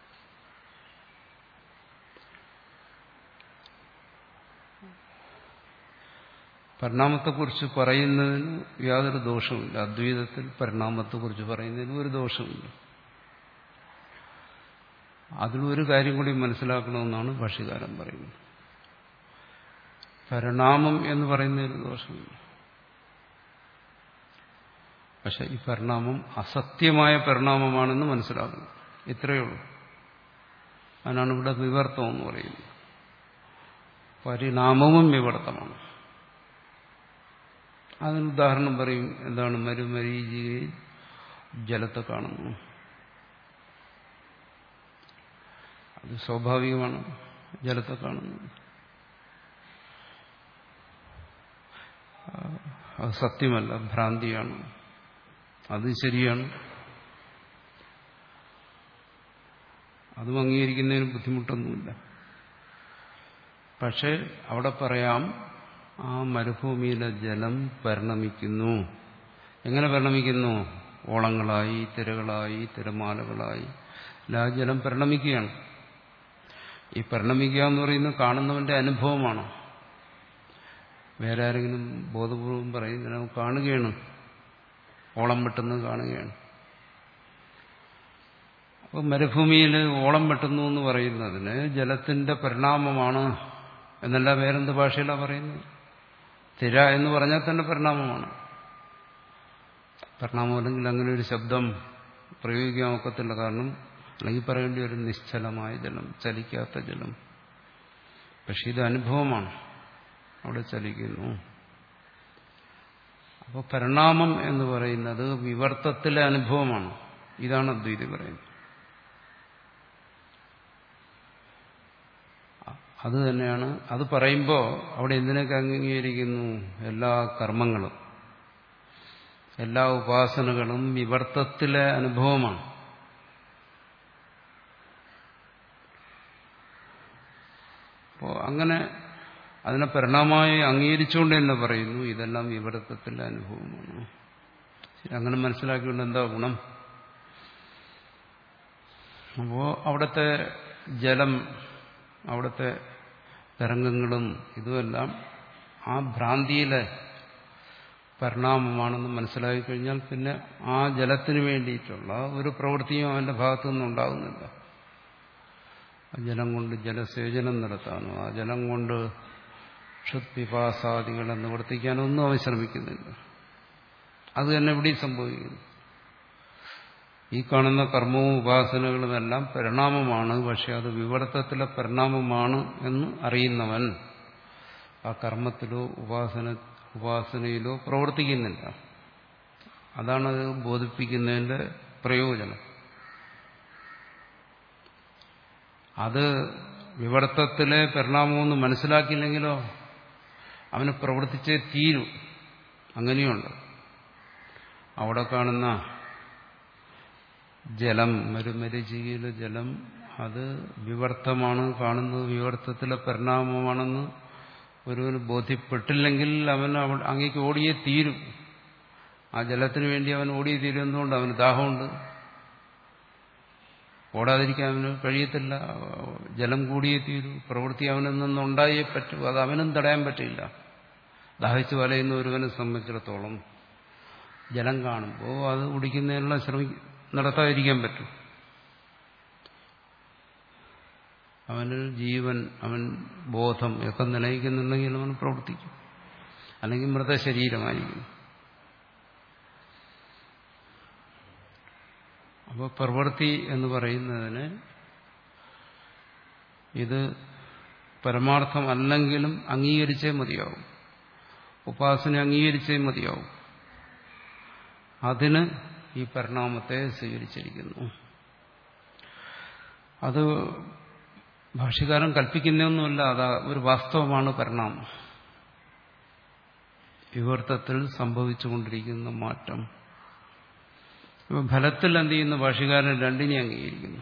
പരിണാമത്തെക്കുറിച്ച് പറയുന്നതിന് യാതൊരു ദോഷവുമില്ല. അദ്വൈതത്തിൽ പരിണാമത്തെക്കുറിച്ച് പറയുന്നതിന് ഒരു ദോഷവുമില്ല. അതിലൊരു കാര്യം കൂടി മനസ്സിലാക്കണമെന്നാണ് ഭാഷ്യകാരൻ പറയുന്നത്. പരിണാമം എന്ന് പറയുന്നതിന് ദോഷമില്ല. പക്ഷെ ഈ പരിണാമം അസത്യമായ പരിണാമമാണെന്ന് മനസ്സിലാക്കണം. ഇത്രയേ ഉള്ളൂ. അതിനാണ് ഇവിടെ വിവർത്തം എന്ന് പറയുന്നത്. പരിണാമവും വിവർത്തമാണ്. അതിന് ഉദാഹരണം പറയും. എന്താണ്? മരുമരീചികയിൽ ജലത്തെ കാണുന്നു. അത് സ്വാഭാവികമാണ്. ജലത്തെ കാണുന്നത് അത് സത്യമല്ല, ഭ്രാന്തിയാണ്. അത് ശരിയാണ്. അതും അംഗീകരിക്കുന്നതിന് ബുദ്ധിമുട്ടൊന്നുമില്ല. പക്ഷെ അവിടെ പറയാം, ആ മരുഭൂമിയിലെ ജലം പരിണമിക്കുന്നു. എങ്ങനെ പരിണമിക്കുന്നു? ഓളങ്ങളായി, തിരകളായി, തിരമാലകളായി എല്ലാ ജലം പരിണമിക്കുകയാണ്. ഈ പരിണമിക്കുക എന്ന് പറയുന്നത് കാണുന്നവന്റെ അനുഭവമാണ്. വേറെ ആരെങ്കിലും ബോധപൂർവം പറയുന്നത് നമുക്ക് കാണുകയാണ്. ഓളം വെട്ടുന്നത് കാണുകയാണ്. അപ്പോൾ മരുഭൂമിയിൽ ഓളം വെട്ടുന്നു എന്ന് പറയുന്നതിന് ജലത്തിന്റെ പരിണാമമാണ് എന്നല്ല വേറെന്ത് ഭാഷയിലാണ് പറയുന്നത്? തിര എന്ന് പറഞ്ഞാൽ തന്നെ പരിണാമമാണ്. പരിണാമം അല്ലെങ്കിൽ അങ്ങനെ ഒരു ശബ്ദം പ്രയോഗിക്കാൻ ഒക്കത്തില്ല. കാരണം അല്ലെങ്കിൽ പറയേണ്ടി ഒരു നിശ്ചലമായ ജലം, ചലിക്കാത്ത ജലം. പക്ഷെ ഇത് അനുഭവമാണ്. അവിടെ ചലിക്കുന്നു. അപ്പോൾ പരിണാമം എന്ന് പറയുന്നത് വിവർത്തത്തിലെ അനുഭവമാണ്. ഇതാണ് അദ്വൈതി പറയുന്നത്. അത് തന്നെയാണ്. അത് പറയുമ്പോൾ അവിടെ എന്തിനൊക്കെ അംഗീകരിക്കുന്നു? എല്ലാ കർമ്മങ്ങളും, എല്ലാ ഉപാസനകളും വിവർത്തത്തിലെ അനുഭവമാണ്. അപ്പോൾ അങ്ങനെ അതിനെ പരിണാമമായി അംഗീകരിച്ചുകൊണ്ട് തന്നെ പറയുന്നു ഇതെല്ലാം വിവർത്തത്തിലെ അനുഭവമാണ്. അങ്ങനെ മനസ്സിലാക്കിക്കൊണ്ട് എന്താ ഗുണം? അപ്പോൾ അവിടുത്തെ ജലം, അവിടുത്തെ തരംഗങ്ങളും ഇതുമെല്ലാം ആ ഭ്രാന്തിയിലെ പരിണാമമാണെന്ന് മനസ്സിലാക്കി കഴിഞ്ഞാൽ പിന്നെ ആ ജലത്തിന് വേണ്ടിയിട്ടുള്ള ഒരു പ്രവൃത്തിയും അവന്റെ ഭാഗത്തു നിന്നുണ്ടാകുന്നില്ല. ആ ജലം കൊണ്ട് ജലസേചനം നടത്താനോ ആ ജലം കൊണ്ട് ക്ഷുത്പിപാസാദികളെ നിവർത്തിക്കാനോ ഒന്നും അവൻ ശ്രമിക്കുന്നില്ല. അത് തന്നെ ഇവിടെ സംഭവിക്കുന്നു. ഈ കാണുന്ന കർമ്മവും ഉപാസനകളുമെല്ലാം പരിണാമമാണ്. പക്ഷെ അത് വിവർത്തത്തിലെ പരിണാമമാണ് എന്ന് അറിയുന്നവൻ ആ കർമ്മത്തിലോ ഉപാസന ഉപാസനയിലോ പ്രവർത്തിക്കുന്നില്ല. അതാണത് ബോധിപ്പിക്കുന്നതിന്റെ പ്രയോജനം. അത് വിവർത്തത്തിലെ പരിണാമമൊന്നും മനസ്സിലാക്കിയില്ലെങ്കിലോ അവന് പ്രവർത്തിച്ചേ തീരൂ. അങ്ങനെയുണ്ട്. അവിടെ കാണുന്ന ജലം, മരുമരീചികയിലെ ജലം, അത് വിവർത്തമാണ്, കാണുന്നത് വിവർത്തത്തിലെ പരിണാമമാണെന്ന് ഒരുവന് ബോധ്യപ്പെട്ടില്ലെങ്കിൽ അവൻ അങ്ങേക്ക് ഓടിയേ തീരും. ആ ജലത്തിന് വേണ്ടി അവൻ ഓടിയേ തീരും. എന്തുകൊണ്ട്? അവന് ദാഹമുണ്ട്. ഓടാതിരിക്കാൻ അവന് കഴിയത്തില്ല. ജലം കൂടിയേ തീരൂ. പ്രവൃത്തി അവനിൽ നിന്നുണ്ടായേ പറ്റൂ. അത് അവനും തടയാൻ പറ്റില്ല. ദാഹിച്ചു വലയുന്ന ഒരുവനെ സംബന്ധിച്ചിടത്തോളം ജലം കാണുമ്പോൾ അത് കുടിക്കുന്നതിനുള്ള ശ്രമി നടത്താതിരിക്കാൻ പറ്റും. അവന് ജീവൻ, അവൻ ബോധം ഒക്കെ നിലനിൽക്കുന്നുണ്ടെങ്കിൽ അവൻ പ്രവർത്തിക്കും. അല്ലെങ്കിൽ മൃതശരീരമായിരിക്കും. അപ്പോൾ പ്രവൃത്തി എന്ന് പറയുന്നതിന് ഇത് പരമാർത്ഥം അല്ലെങ്കിലും അംഗീകരിച്ചേ മതിയാവും. ഉപാസന അംഗീകരിച്ചേ മതിയാവും. അതിന് ഈ പരിണാമത്തെ സ്വീകരിച്ചിരിക്കുന്നു. അത് ഭാഷ്യകാരൻ കൽപ്പിക്കുന്നൊന്നുമല്ല, അത് ഒരു വാസ്തവമാണ്. പരിണാമം വിവർത്തത്തിൽ സംഭവിച്ചുകൊണ്ടിരിക്കുന്ന മാറ്റം. ഫലത്തിൽ എന്ത് ചെയ്യുന്നു? ഭാഷ്യകാരൻ രണ്ടിനെ അംഗീകരിക്കുന്നു.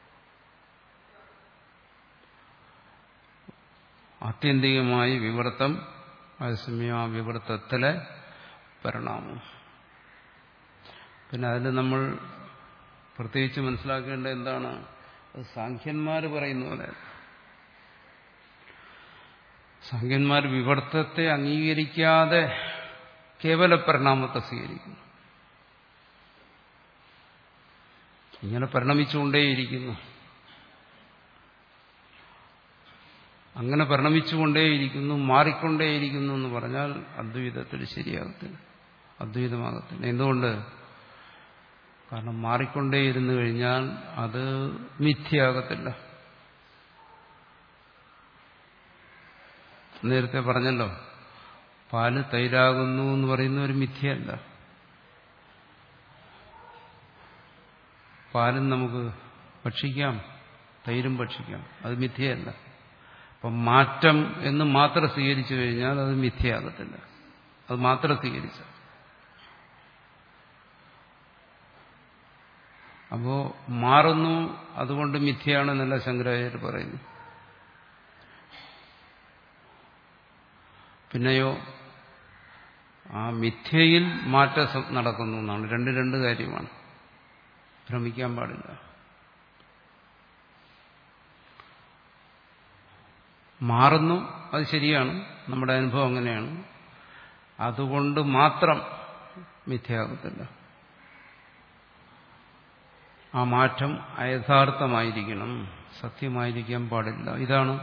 ആത്യന്തികമായി വിവർത്തം, അതേസമയം ആ വിവർത്തത്തിലെ പരിണാമം. പിന്നെ അതിൽ നമ്മൾ പ്രത്യേകിച്ച് മനസ്സിലാക്കേണ്ടത് എന്താണ്? അത് സാഖ്യന്മാർ പറയുന്ന പോലെ. സാഖ്യന്മാർ വിവർത്തത്തെ അംഗീകരിക്കാതെ കേവല പരിണാമത്തെ സ്വീകരിക്കുന്നു. ഇങ്ങനെ പരിണമിച്ചുകൊണ്ടേയിരിക്കുന്നു. അങ്ങനെ പരിണമിച്ചുകൊണ്ടേയിരിക്കുന്നു, മാറിക്കൊണ്ടേയിരിക്കുന്നു എന്ന് പറഞ്ഞാൽ അദ്വൈതത്തിൽ ശരിയാകത്തില്ല, അദ്വൈതമാകത്തില്ല. എന്തുകൊണ്ട്? കാരണം മാറിക്കൊണ്ടേയിരുന്നു കഴിഞ്ഞാൽ അത് മിഥ്യയാകത്തില്ല. നേരത്തെ പറഞ്ഞല്ലോ, പാല് തൈരാകുന്നു എന്ന് പറയുന്ന ഒരു മിഥ്യയല്ല. പാലും നമുക്ക് ഭക്ഷിക്കാം, തൈരും ഭക്ഷിക്കാം, അത് മിഥ്യയല്ല. അപ്പം മാറ്റം എന്ന് മാത്രം സ്വീകരിച്ചു കഴിഞ്ഞാൽ അത് മിഥ്യയാകത്തില്ല. അത് മാത്രം സ്വീകരിച്ച അപ്പോ മാറുന്നു, അതുകൊണ്ട് മിഥ്യയാണെന്നല്ല ശങ്കരാചാര്യർ പറയുന്നു. പിന്നെയോ ആ മിഥ്യയിൽ മാറ്റം നടക്കുന്നു എന്നാണ്. രണ്ട് രണ്ട് കാര്യമാണ്. ഭ്രമിക്കാൻ പാടില്ല. മാറുന്നു, അത് ശരിയാണ്, നമ്മുടെ അനുഭവം അങ്ങനെയാണ്. അതുകൊണ്ട് മാത്രം മിഥ്യയാകത്തില്ല. ആ മാറ്റം അയഥാർത്ഥമായിരിക്കണം, സത്യമായിരിക്കാൻ പാടില്ല. ഇതാണ്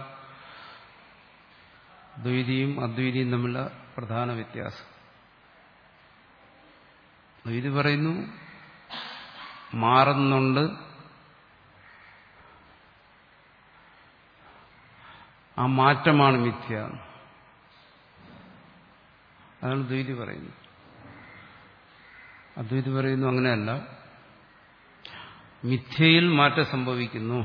ദ്വൈതിയും അദ്വൈതിയും തമ്മിലുള്ള പ്രധാന വ്യത്യാസം. ദ്വൈതി പറയുന്നു മാറുന്നുണ്ട്, ആ മാറ്റമാണ് മിഥ്യ. അതാണ് ദ്വൈതി പറയുന്നത്. അദ്വൈതി പറയുന്നു അങ്ങനെയല്ല, മിഥ്യയിൽ മാറ്റം സംഭവിക്കുന്നു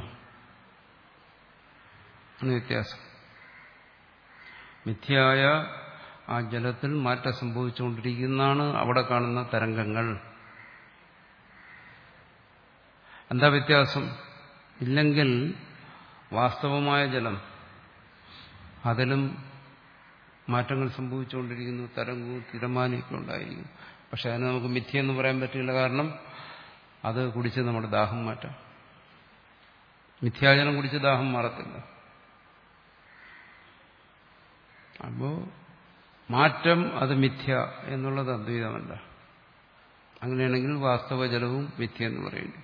ആണ് വ്യത്യാസം. മിഥ്യയായ ആ ജലത്തിൽ മാറ്റം സംഭവിച്ചുകൊണ്ടിരിക്കുന്നതാണ് അവിടെ കാണുന്ന തരംഗങ്ങൾ. എന്താ വ്യത്യാസം? ഇല്ലെങ്കിൽ വാസ്തവമായ ജലം, അതിലും മാറ്റങ്ങൾ സംഭവിച്ചുകൊണ്ടിരിക്കുന്നു, തരംഗവും തിരമാലയൊക്കെ ഉണ്ടായിരിക്കും. പക്ഷെ അതിന് നമുക്ക് മിഥ്യയെന്ന് പറയാൻ പറ്റില്ല. കാരണം അത് കുടിച്ച് നമ്മുടെ ദാഹം മാറ്റാം. മിഥ്യാജലം കുടിച്ച് ദാഹം മാറത്തില്ല. അപ്പോ മാറ്റം അത് മിഥ്യ എന്നുള്ളത് അദ്വൈതമല്ല. അങ്ങനെയാണെങ്കിൽ വാസ്തവ ജലവും മിഥ്യ എന്ന് പറയേണ്ടി.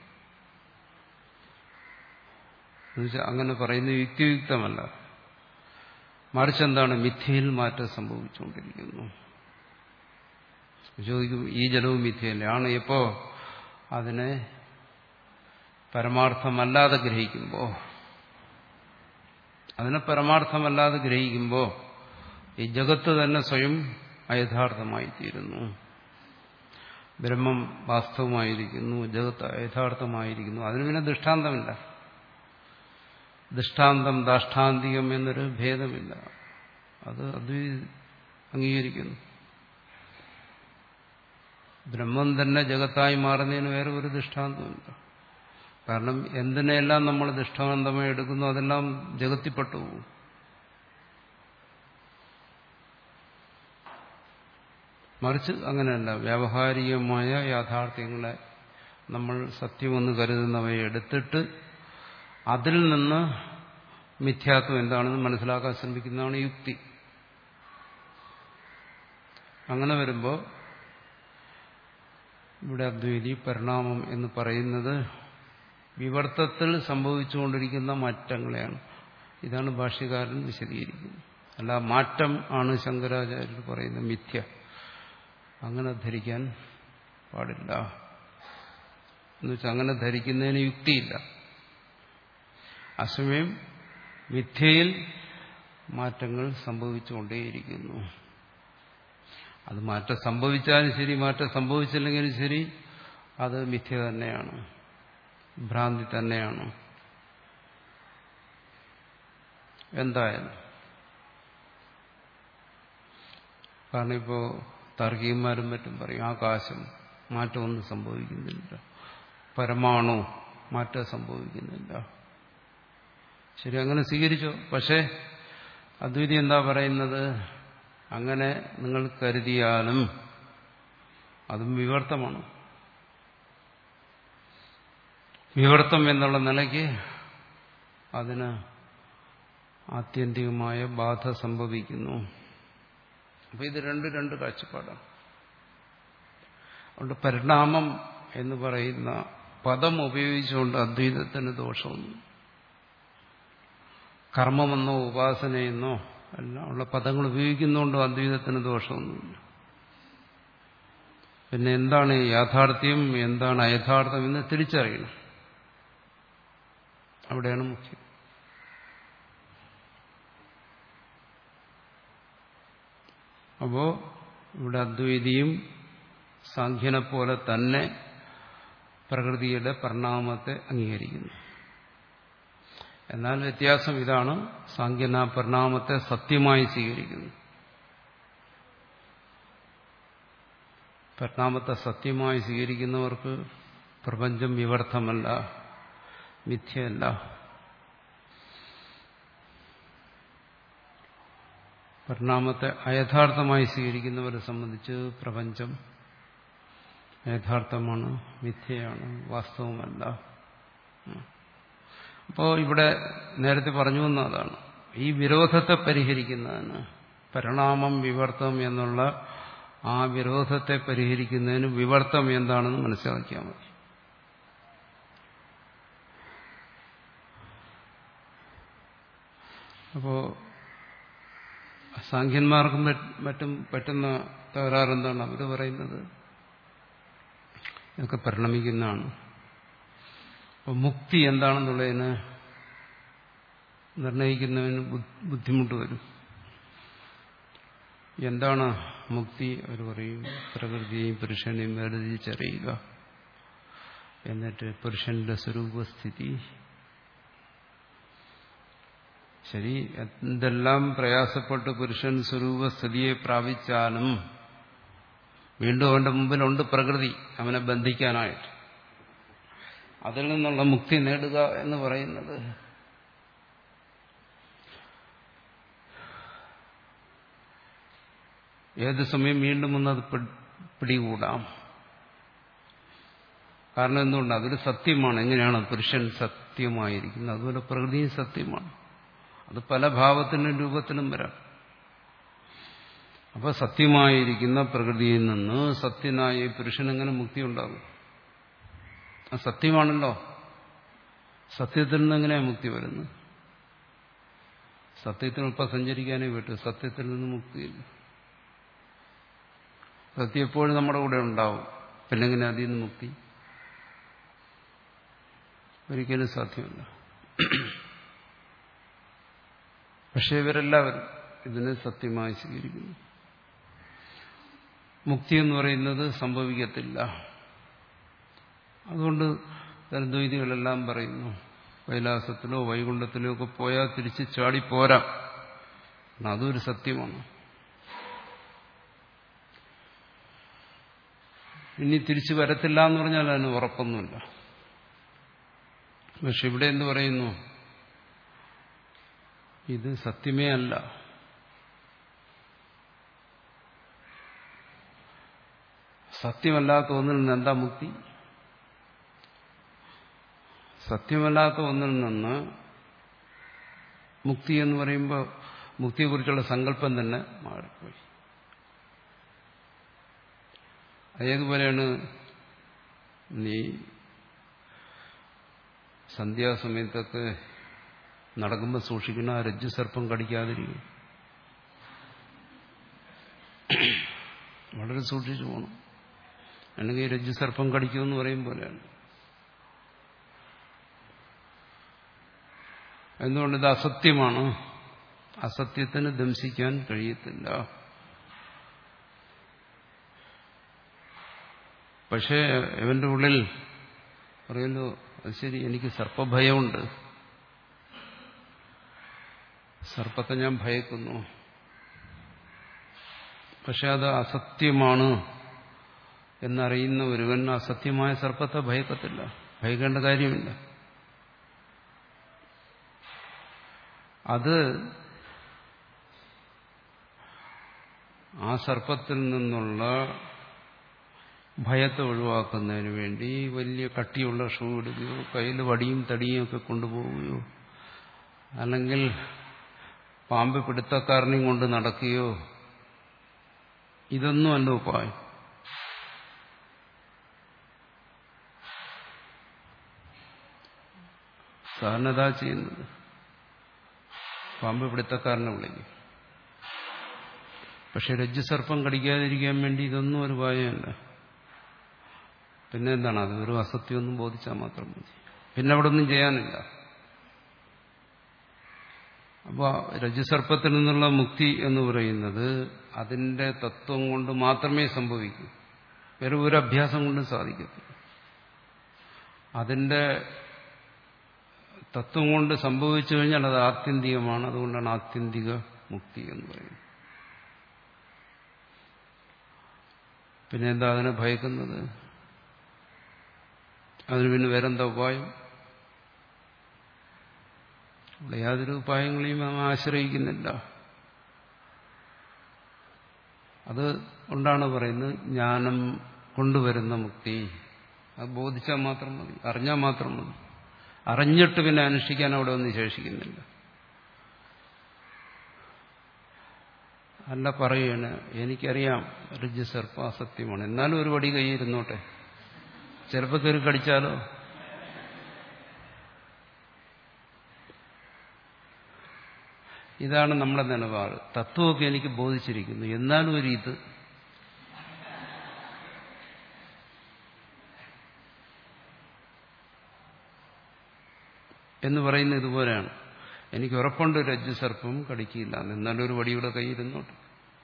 എന്നുവെച്ചാൽ അങ്ങനെ പറയുന്നത് യുക്തിയുക്തമല്ല. മറിച്ച് എന്താണ്? മിഥ്യയിൽ മാറ്റം സംഭവിച്ചുകൊണ്ടിരിക്കുന്നു. ചോദിക്കും, ഈ ജലവും മിഥ്യയല്ലേ? ആണ്. എപ്പോ അതിനെ പരമാർത്ഥമല്ലാതെ ഗ്രഹിക്കുമ്പോൾ, അതിനെ പരമാർത്ഥമല്ലാതെ ഗ്രഹിക്കുമ്പോൾ ഈ ജഗത്ത് തന്നെ സ്വയം അയഥാർത്ഥമായിത്തീരുന്നു. ബ്രഹ്മം വാസ്തവമായിരിക്കുന്നു, ജഗത്ത് യഥാർത്ഥമായിരിക്കുന്നു. അതിന് പിന്നെ ദൃഷ്ടാന്തമില്ല. ദൃഷ്ടാന്തം ദാഷ്ടാന്തികം എന്നൊരു ഭേദമില്ല. അത് അദ്വൈതം അംഗീകരിക്കുന്നു. ബ്രഹ്മം തന്നെ ജഗത്തായി മാറുന്നതിന് വേറെ ഒരു ദൃഷ്ടാന്തമില്ല. കാരണം എന്തിനെല്ലാം നമ്മൾ ദൃഷ്ടാന്തമായി എടുക്കുന്നു അതെല്ലാം ജഗത്തിപ്പെട്ടു പോകും. മറിച്ച് അങ്ങനെയല്ല. വ്യാവഹാരികമായ യാഥാർത്ഥ്യങ്ങളെ നമ്മൾ സത്യമെന്ന് കരുതുന്നവയെ എടുത്തിട്ട് അതിൽ നിന്ന് മിഥ്യാത്വം എന്താണെന്ന് മനസ്സിലാക്കാൻ ശ്രമിക്കുന്നതാണ് യുക്തി. അങ്ങനെ വരുമ്പോൾ ഇവിടെ അദ്വൈതി പരിണാമം എന്ന് പറയുന്നത് വിവർത്തത്തിൽ സംഭവിച്ചുകൊണ്ടിരിക്കുന്ന മാറ്റങ്ങളെയാണ്. ഇതാണ് ഭാഷ്യകാരൻ വിശദീകരിക്കുന്നത്. അല്ല മാറ്റം ആണ് ശങ്കരാചാര്യർ പറയുന്ന മിഥ്യ, അങ്ങനെ ധരിക്കാൻ പാടില്ല. എന്നുവെച്ചാൽ അങ്ങനെ ധരിക്കുന്നതിന് യുക്തിയില്ല. അസമയം മിഥ്യയിൽ മാറ്റങ്ങൾ സംഭവിച്ചുകൊണ്ടേയിരിക്കുന്നു. അത് മാറ്റം സംഭവിച്ചാലും ശരി, മാറ്റം സംഭവിച്ചില്ലെങ്കിലും ശരി, അത് മിഥ്യ തന്നെയാണ്, ഭ്രാന്തി തന്നെയാണ് എന്തായാലും. കാരണം ഇപ്പോൾ താർക്കികന്മാരും മറ്റും പറയും ആകാശം മാറ്റമൊന്നും സംഭവിക്കുന്നില്ല, പരമാണു മാറ്റം സംഭവിക്കുന്നില്ല. ശരി, അങ്ങനെ സ്വീകരിച്ചോ. പക്ഷേ അദ്വൈതി എന്താ പറയുന്നത്? അങ്ങനെ നിങ്ങൾ കരുതിയാലും അതും വിവർത്തമാണ്. വിവർത്തം എന്നുള്ള നിലയ്ക്ക് അതിന് ആത്യന്തികമായ ബാധ സംഭവിക്കുന്നു. അപ്പൊ ഇത് രണ്ട് രണ്ട് കാഴ്ചപ്പാടാണ്. അതുകൊണ്ട് പരിണാമം എന്ന് പറയുന്ന പദം ഉപയോഗിച്ചുകൊണ്ട് അദ്വൈതത്തിന് ദോഷമൊന്നും, കർമ്മമെന്നോ ഉപാസനയെന്നോ എല്ലാം ഉള്ള പദങ്ങൾ ഉപയോഗിക്കുന്നതുകൊണ്ട് അദ്വൈതത്തിന് ദോഷമൊന്നുമില്ല. പിന്നെ എന്താണ് യാഥാർത്ഥ്യം, എന്താണ് അയഥാർത്ഥ്യം എന്ന് തിരിച്ചറിയണം. അവിടെയാണ് മുഖ്യം. അപ്പോ ഇവിടെ അദ്വൈതിയും സാഖ്യനെ പോലെ തന്നെ പ്രകൃതിയുടെ പരിണാമത്തെ അംഗീകരിക്കുന്നു. എന്നാൽ വ്യത്യാസം ഇതാണ്, സാഖ്യൻ ആ പരിണാമത്തെ സത്യമായി സ്വീകരിക്കുന്നു. പരിണാമത്തെ സത്യമായി സ്വീകരിക്കുന്നവർക്ക് പ്രപഞ്ചം വിവർത്തമല്ല, മിഥ്യയല്ല. പരിണാമത്തെ അയഥാർത്ഥമായി സ്വീകരിക്കുന്നവരെ സംബന്ധിച്ച് പ്രപഞ്ചം യഥാർത്ഥമാണ്, മിഥ്യയാണ്, വാസ്തവമല്ല. അപ്പോൾ ഇവിടെ നേരത്തെ പറഞ്ഞു വന്നതാണ്, ഈ വിരോധത്തെ പരിഹരിക്കുന്നതിന്, പരിണാമം വിവർത്തം എന്നുള്ള ആ വിരോധത്തെ പരിഹരിക്കുന്നതിന് വിവർത്തം എന്താണെന്ന് മനസ്സിലാക്കിയാൽ മതി. അപ്പോ സാഖ്യന്മാർക്കും മറ്റും പറ്റുന്ന തകരാറെന്താണ്? അവർ പറയുന്നത് ഇതൊക്കെ പരിണമിക്കുന്നതാണ്. അപ്പോൾ മുക്തി എന്താണെന്നുള്ളതിന് നിർണയിക്കുന്നതിന് ബുദ്ധിമുട്ട് വരും. എന്താണ് മുക്തി? അവർ പറയും പ്രകൃതിയെയും പുരുഷനെയും വേർതിരിച്ചറിയുക, എന്നിട്ട് പുരുഷന്റെ സ്വരൂപസ്ഥിതി. ശരി, എന്തെല്ലാം പ്രയാസപ്പെട്ട് പുരുഷൻ സ്വരൂപസ്ഥിതിയെ പ്രാപിച്ചാലും വീണ്ടും അവന്റെ മുമ്പിലുണ്ട് പ്രകൃതി അവനെ ബന്ധിക്കാനായിട്ട്. അതിൽ നിന്നുള്ള മുക്തി നേടുക എന്ന് പറയുന്നത് ഏത് സമയം വീണ്ടും ഒന്നത് പിടികൂടാം. കാരണം എന്തുകൊണ്ട്? അതൊരു സത്യമാണ്. എങ്ങനെയാണ് പുരുഷൻ സത്യമായിരിക്കുന്നത്, അതുപോലെ പ്രകൃതിയും സത്യമാണ്. അത് പല ഭാവത്തിനും രൂപത്തിലും വരാം. അപ്പൊ സത്യമായിരിക്കുന്ന പ്രകൃതിയിൽ നിന്ന് സത്യനായ പുരുഷനെങ്ങനെ മുക്തി ഉണ്ടാകും? ആ സത്യമാണല്ലോ. സത്യത്തിൽ നിന്ന് എങ്ങനെയാണ് മുക്തി വരുന്നത്? സത്യത്തിനൊപ്പം സഞ്ചരിക്കാനേ പറ്റൂ, സത്യത്തിൽ നിന്ന് മുക്തിയില്ല. സത്യം എപ്പോഴും നമ്മുടെ കൂടെ ഉണ്ടാവും, പിന്നെ എങ്ങനെ അതിൽ നിന്ന് മുക്തി? ഒരിക്കലും സാധ്യമല്ല. പക്ഷെ ഇവരെല്ലാവരും ഇതിനെ സത്യമായി സ്വീകരിക്കുന്നു. മുക്തി എന്ന് പറയുന്നത് സംഭവിക്കത്തില്ല. അതുകൊണ്ട് ദ്വൈതികളെല്ലാം പറയുന്നു കൈലാസത്തിലോ വൈകുണ്ഠത്തിലോ ഒക്കെ പോയാൽ തിരിച്ച് ചാടിപ്പോരാം. അതൊരു സത്യമാണ്. ഇനി തിരിച്ചു വരത്തില്ല എന്ന് പറഞ്ഞാൽ അതിന് ഉറപ്പൊന്നുമില്ല. പക്ഷെ ഇവിടെ എന്ത് പറയുന്നു? ഇത് സത്യമേ അല്ല. സത്യമല്ലാത്ത ഒന്നിൽ നിന്ന് എന്താ മുക്തി? സത്യമല്ലാത്ത ഒന്നിൽ നിന്ന് മുക്തി എന്ന് പറയുമ്പോൾ മുക്തിയെക്കുറിച്ചുള്ള സങ്കല്പം തന്നെ മാറിപ്പോയി. അതേതുപോലെയാണ് നീ സന്ധ്യാസമയത്തൊക്കെ നടക്കുമ്പോൾ സൂക്ഷിക്കണം, ആ രജ്ജു സർപ്പം കടിക്കാതിരിക്കും. വളരെ സൂക്ഷിച്ചു പോകണം, അല്ലെങ്കിൽ രജ്ജു സർപ്പം കടിക്കുമെന്ന് പറയും പോലെയാണ്. എന്തുകൊണ്ട്? ഇത് അസത്യമാണ്, അസത്യത്തിന് ദംശിക്കാൻ കഴിയത്തില്ല. പക്ഷേ ഇവന്റെ ഉള്ളിൽ പറയുന്നു, അത് ശരി, എനിക്ക് സർപ്പഭയമുണ്ട്, സർപ്പത്തെ ഞാൻ ഭയക്കുന്നു, പക്ഷെ അത് അസത്യമാണ് എന്നറിയുന്ന ഒരുവൻ അസത്യമായ സർപ്പത്തെ ഭയക്കത്തില്ല, ഭയക്കേണ്ട കാര്യമില്ല. അത് ആ സർപ്പത്തിൽ നിന്നുള്ള ഭയത്തെ ഒഴിവാക്കുന്നതിന് വേണ്ടി വലിയ കട്ടിയുള്ള ഷൂ ഇടുകയോ കയ്യിൽ വടിയും തടിയും ഒക്കെ കൊണ്ടുപോവുകയോ അല്ലെങ്കിൽ പാമ്പ് പിടുത്തക്കാരനെയും കൊണ്ട് നടക്കുകയോ ഇതൊന്നും അല്ല ഉപായം. സാധാരണ ഇതാ ചെയ്യുന്നത്, പാമ്പ് പിടുത്തക്കാരനെ വിളിക്കും. പക്ഷെ രജ്ജുസർപ്പം കടിക്കാതിരിക്കാൻ വേണ്ടി ഇതൊന്നും ഒരു ഉപായമല്ല. പിന്നെ എന്താണ്? അത് ഒരു അസത്യമൊന്നും ബോധിച്ചാൽ മാത്രം മതി, പിന്നെ അവിടെ ഒന്നും ചെയ്യാനില്ല. അപ്പോൾ രജ്ജുസർപ്പത്തിൽ നിന്നുള്ള മുക്തി എന്ന് പറയുന്നത് അതിന്റെ തത്വം കൊണ്ട് മാത്രമേ സംഭവിക്കൂ, വേറെ ഒരു അഭ്യാസം കൊണ്ടും സാധിക്കത്തില്ല. അതിന്റെ തത്വം കൊണ്ട് സംഭവിച്ചു കഴിഞ്ഞാൽ അത് ആത്യന്തികമാണ്. അതുകൊണ്ടാണ് ആത്യന്തിക മുക്തി എന്ന് പറയുന്നത്. പിന്നെ എന്താ അതിനെ ഭയക്കുന്നത്? അതിന് പിന്നെ വേറെന്താ ഉപായം? ഇവിടെ യാതൊരു ഉപായങ്ങളെയും നാം ആശ്രയിക്കുന്നില്ല. അത് കൊണ്ടാണ് പറയുന്നത് ജ്ഞാനം കൊണ്ടുവരുന്ന മുക്തി. അത് ബോധിച്ചാൽ മാത്രം മതി, അറിഞ്ഞാൽ മാത്രം മതി. അറിഞ്ഞിട്ട് പിന്നെ അനുഷ്ഠിക്കാൻ അവിടെ ഒന്നും ശേഷിക്കുന്നില്ല. അല്ല പറയുകയാണ്, എനിക്കറിയാം രജ്ജുസർപ്പ അസത്യമാണ്, എന്നാലും ഒരു വടി കൈയിരുന്നോട്ടെ, ചിലപ്പോൾ കയറി കടിച്ചാലോ. ഇതാണ് നമ്മുടെ നിലപാട്. തത്വമൊക്കെ എനിക്ക് ബോധിച്ചിരിക്കുന്നു, എന്നാലും ഒരു ഇത് എന്ന് പറയുന്നത് ഇതുപോലെയാണ്. എനിക്ക് ഉറപ്പുണ്ട് രജ്ജുസർപ്പം കടിക്കില്ല, എന്നാലും ഒരു വടിയുടെ കൈയിരുന്നോട്ടെ.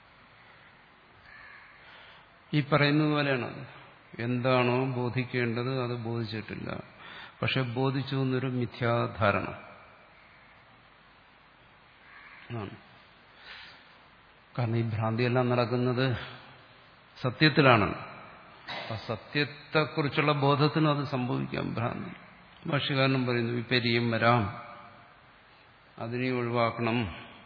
ഈ പറയുന്നത് പോലെയാണ്. എന്താണോ ബോധിക്കേണ്ടത് അത് ബോധിച്ചിട്ടില്ല, പക്ഷെ ബോധിച്ചു എന്നൊരു മിഥ്യാധാരണ ആണ്. കാരണം ഈ ഭ്രാന്തിയെല്ലാം നടക്കുന്നത് സത്യത്തിലാണ്. ആ സത്യത്തെക്കുറിച്ചുള്ള ബോധത്തിനും അത് സംഭവിക്കാം ഭ്രാന്തി. ഭാഷ്യകാരനും പറയുന്നു വിപര്യം വരാം, അതിനെ ഒഴിവാക്കണം.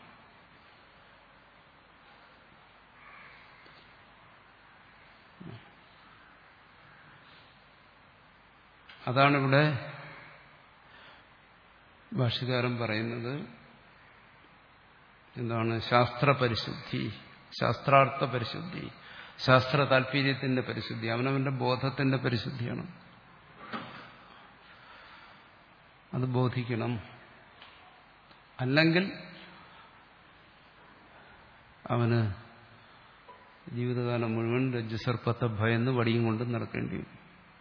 അതാണിവിടെ ഭാഷ്യകാരൻ പറയുന്നത്. എന്താണ്? ശാസ്ത്രപരിശുദ്ധി, ശാസ്ത്രാർത്ഥ പരിശുദ്ധി, ശാസ്ത്ര താല്പര്യത്തിന്റെ പരിശുദ്ധി, അവനവന്റെ ബോധത്തിന്റെ പരിശുദ്ധിയാണ്. അത് ബോധിക്കണം. അല്ലെങ്കിൽ അവന് ജീവിതകാലം മുഴുവൻ രജ്ജുസർപ്പത്തെ ഭയന്ന് വടിയും കൊണ്ട് നടക്കേണ്ടി വരും.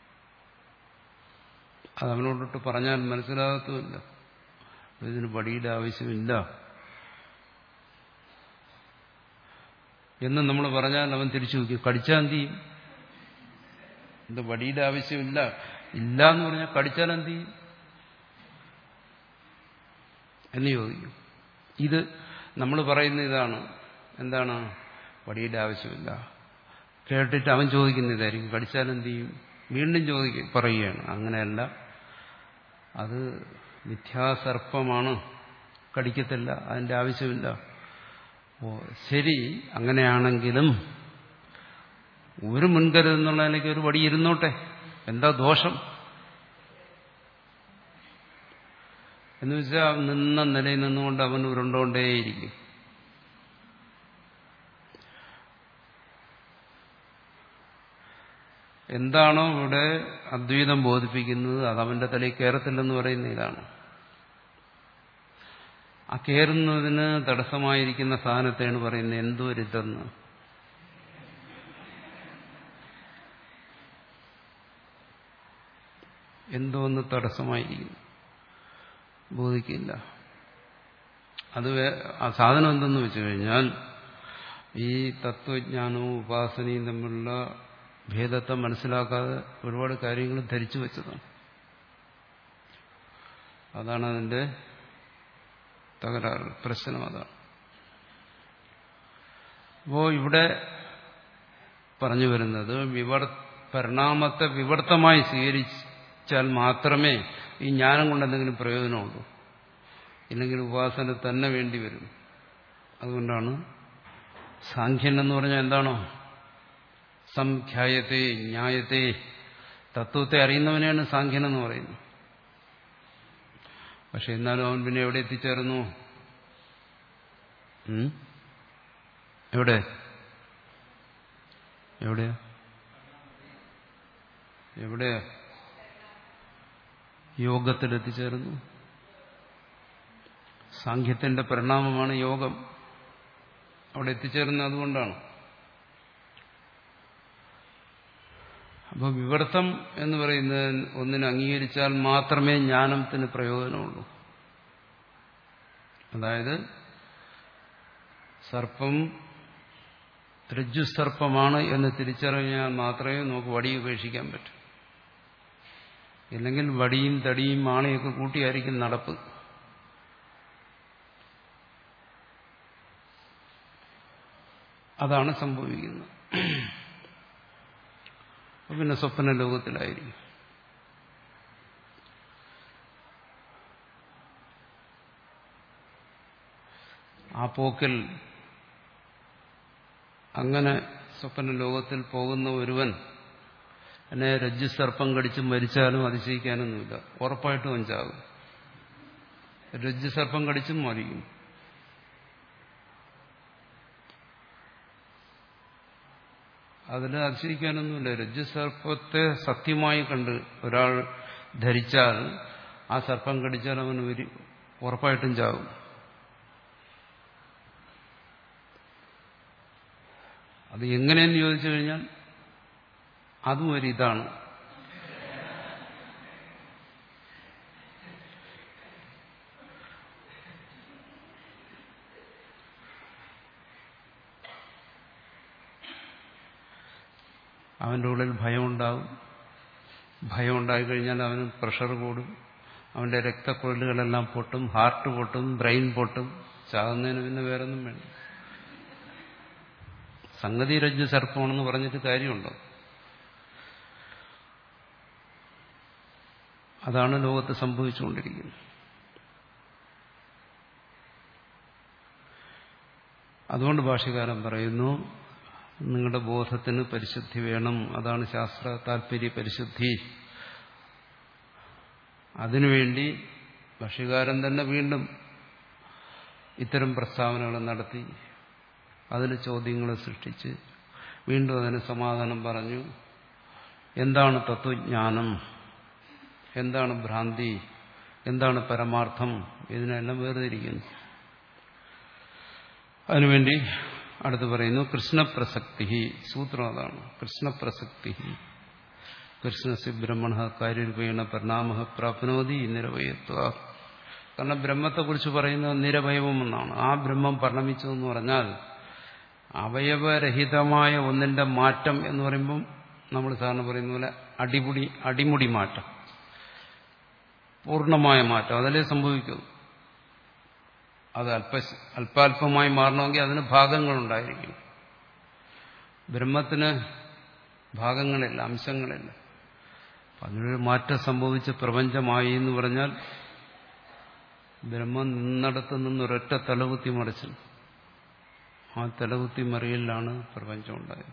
അതവനോടൊട്ട് പറഞ്ഞാൽ മനസ്സിലാകത്തുമില്ല. ഇതിന് വടിയുടെ ആവശ്യമില്ല എന്ന് നമ്മൾ പറഞ്ഞാൽ അവൻ തിരിച്ചു നോക്കും, കടിച്ചാൽ എന്ത് ചെയ്യും? ഇത് വടിയുടെ ആവശ്യമില്ല, ഇല്ല എന്ന് പറഞ്ഞാൽ കടിച്ചാൽ എന്ത് ചെയ്യും എന്ന് ചോദിക്കും. ഇത് നമ്മൾ പറയുന്ന ഇതാണ്. എന്താണ്? വടിയുടെ ആവശ്യമില്ല. കേട്ടിട്ട് അവൻ ചോദിക്കുന്നതായിരിക്കും, കടിച്ചാൽ എന്ത് ചെയ്യും? വീണ്ടും ചോദിക്കും, പറയുകയാണ്. അങ്ങനെയല്ല, അത് മിഥ്യാസർപ്പമാണ്, കടിക്കത്തില്ല, അതിന്റെ ആവശ്യമില്ല. ഓ ശരി, അങ്ങനെയാണെങ്കിലും ഒരു മുൻകരുതെന്നുള്ള നിലയ്ക്ക് ഒരു വടി ഇരുന്നോട്ടെ, എന്താ ദോഷം? എന്ന് വെച്ചാൽ നിന്ന നിലയിൽ നിന്നുകൊണ്ട് അവൻ ഉരുണ്ടോണ്ടേയിരിക്കും. എന്താണോ ഇവിടെ അദ്വൈതം ബോധിപ്പിക്കുന്നത് അത് അവന്റെ തലയിൽ കയറത്തില്ലെന്ന് പറയുന്ന ഇതാണ്. ആ കയറുന്നതിന് തടസ്സമായിരിക്കുന്ന സാധനത്തെയാണ് പറയുന്നത് എന്തോരിതെന്ന്. എന്തോന്ന് തടസ്സമായിരിക്കുന്നു, ബോധിക്കില്ല. അത് ആ സാധനം എന്തെന്ന് വെച്ചു കഴിഞ്ഞാൽ ഈ തത്വജ്ഞാനവും ഉപാസനയും തമ്മിലുള്ള ഭേദത്തെ മനസ്സിലാക്കാതെ ഒരുപാട് കാര്യങ്ങൾ ധരിച്ചു വെച്ചതാണ്. അതാണ് അതിന്റെ തകരാറ്, പ്രശ്നം അതാണ്. അപ്പോ ഇവിടെ പറഞ്ഞു വരുന്നത് വിവർ പരിണാമത്തെ വിവർത്തമായി സ്വീകരിച്ചാൽ മാത്രമേ ഈ ജ്ഞാനം കൊണ്ട് എന്തെങ്കിലും പ്രയോജനമുള്ളൂ. ഇല്ലെങ്കിൽ ഉപാസന തന്നെ വേണ്ടി വരും. അതുകൊണ്ടാണ് സാഖ്യൻ എന്ന് പറഞ്ഞാൽ എന്താണോ സംഖ്യായത്തെ ന്യായത്തെ, തത്വത്തെ അറിയുന്നവനെയാണ് സാഖ്യൻ എന്ന് പറയുന്നത്. പക്ഷെ എന്നാലും അവൻ പിന്നെ എവിടെ എത്തിച്ചേർന്നു? എവിടെ എവിടെയാ എവിടെയാ യോഗത്തിലെത്തിച്ചേർന്നു. സാഖ്യത്തിന്റെ പരിണാമമാണ് യോഗം. അവിടെ എത്തിച്ചേർന്നത് അതുകൊണ്ടാണ്. അപ്പോൾ വിവർത്തം എന്ന് പറയുന്നത് ഒന്നിനെ അംഗീകരിച്ചാൽ മാത്രമേ ജ്ഞാനത്തിന് പ്രയോജനമുള്ളൂ. അതായത് സർപ്പം രജ്ജുസർപ്പമാണ് എന്ന് തിരിച്ചറിഞ്ഞാൽ മാത്രമേ നമുക്ക് വടി ഉപേക്ഷിക്കാൻ പറ്റൂ. ഇല്ലെങ്കിൽ വടിയും തടിയും മാണയൊക്കെ കൂട്ടിയായിരിക്കും നടപ്പ്. അതാണ് സംഭവിക്കുന്നത്. പിന്നെ സ്വപ്ന ലോകത്തിലായിരിക്കും. ആ പോക്കിൽ അങ്ങനെ സ്വപ്ന ലോകത്തിൽ പോകുന്ന ഒരുവൻ എന്നെ രജ്ജുസർപ്പം കടിച്ച് മരിച്ചാലും അതിശയിക്കാനൊന്നുമില്ല. ഉറപ്പായിട്ടും അഞ്ചാകും. രജ്ജുസർപ്പം കടിച്ചും മരിക്കും. അതിന് അതിശയിക്കാനൊന്നുമില്ല. രജ്ജുസർപ്പത്തെ സത്യമായി കണ്ട് ഒരാൾ ധരിച്ചാൽ ആ സർപ്പം കടിച്ചാൽ അവന് ഒരു ഉറപ്പായിട്ടും ചാവും. അത് എങ്ങനെയെന്ന് ചോദിച്ചു കഴിഞ്ഞാൽ അതും ഒരിതാണ്. അവൻ്റെ ഉള്ളിൽ ഭയമുണ്ടാകും. ഭയം ഉണ്ടായിക്കഴിഞ്ഞാൽ അവന് പ്രഷർ കൂടും. അവൻ്റെ രക്തക്കുഴലുകളെല്ലാം പൊട്ടും, ഹാർട്ട് പൊട്ടും, ബ്രെയിൻ പൊട്ടും. ചാകുന്നതിന് പിന്നെ വേറൊന്നും വേണ്ട. സംഗതി രജ്ജു സർപ്പമാണെന്ന് പറഞ്ഞിട്ട് കാര്യമുണ്ടോ? അതാണ് ലോകത്ത് സംഭവിച്ചുകൊണ്ടിരിക്കുന്നത്. അതുകൊണ്ട് ഭാഷ്യകാരൻ പറയുന്നു, നിങ്ങളുടെ ബോധത്തിന് പരിശുദ്ധി വേണം. അതാണ് ശാസ്ത്ര താല്പര്യ പരിശുദ്ധി. അതിനുവേണ്ടി ഭാഷ്യകാരൻ തന്നെ വീണ്ടും ഇത്തരം പ്രസ്താവനകൾ നടത്തി, അതിൽ ചോദ്യങ്ങൾ സൃഷ്ടിച്ച് വീണ്ടും അതിന് സമാധാനം പറഞ്ഞു. എന്താണ് തത്വജ്ഞാനം, എന്താണ് ഭ്രാന്തി, എന്താണ് പരമാർത്ഥം, ഇതിനെല്ലാം വേർതിരിക്കുന്നു. അതിനുവേണ്ടി അടുത്ത് പറയുന്നു കൃഷ്ണപ്രസക്തി. സൂത്രം അതാണ്. കൃഷ്ണപ്രസക്തി. കൃഷ്ണസ് ബ്രഹ്മണ കാര്യരൂപേണ പരിണാമ പ്രാപ്നോതി നിരവയത്വ. കാരണം ബ്രഹ്മത്തെക്കുറിച്ച് പറയുന്നത് നിരവയവമെന്നാണ്. ആ ബ്രഹ്മം പരിണമിച്ചു എന്ന് പറഞ്ഞാൽ അവയവരഹിതമായ ഒന്നിന്റെ മാറ്റം എന്ന് പറയുമ്പം നമ്മൾ സാധാരണ പറയുന്ന പോലെ അടിമുടി അടിമുടി മാറ്റം, പൂർണ്ണമായ മാറ്റം അതല്ലേ സംഭവിക്കൂ. അത് അല്പ അല്പാൽപമായി മാറണമെങ്കിൽ അതിന് ഭാഗങ്ങളുണ്ടായിരിക്കും. ബ്രഹ്മത്തിന് ഭാഗങ്ങളില്ല, അംശങ്ങളില്ല. അതിനൊരു മാറ്റം സംഭവിച്ച് പ്രപഞ്ചമായി എന്ന് പറഞ്ഞാൽ ബ്രഹ്മം നിന്നിടത്ത് നിന്നൊരൊറ്റ തലകുത്തി മറിച്ചു. ആ തലകുത്തി മറിയലിലാണ് പ്രപഞ്ചം ഉണ്ടായത്.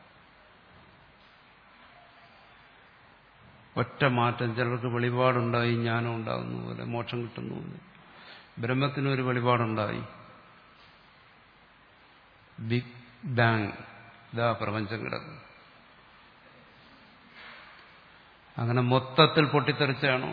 ഒറ്റ മാറ്റം. ചിലർക്ക് വെളിപാടുണ്ടായി ജ്ഞാനം ഉണ്ടാകുന്ന പോലെ, മോക്ഷം കിട്ടുന്നു. ബ്രഹ്മത്തിനൊരു വെളിപാടുണ്ടായി. ബിഗ് ബാങ്, ഇതാ പ്രപഞ്ചം കിടക്കുന്നു. അങ്ങനെ മൊത്തത്തിൽ പൊട്ടിത്തെറിച്ചാണോ?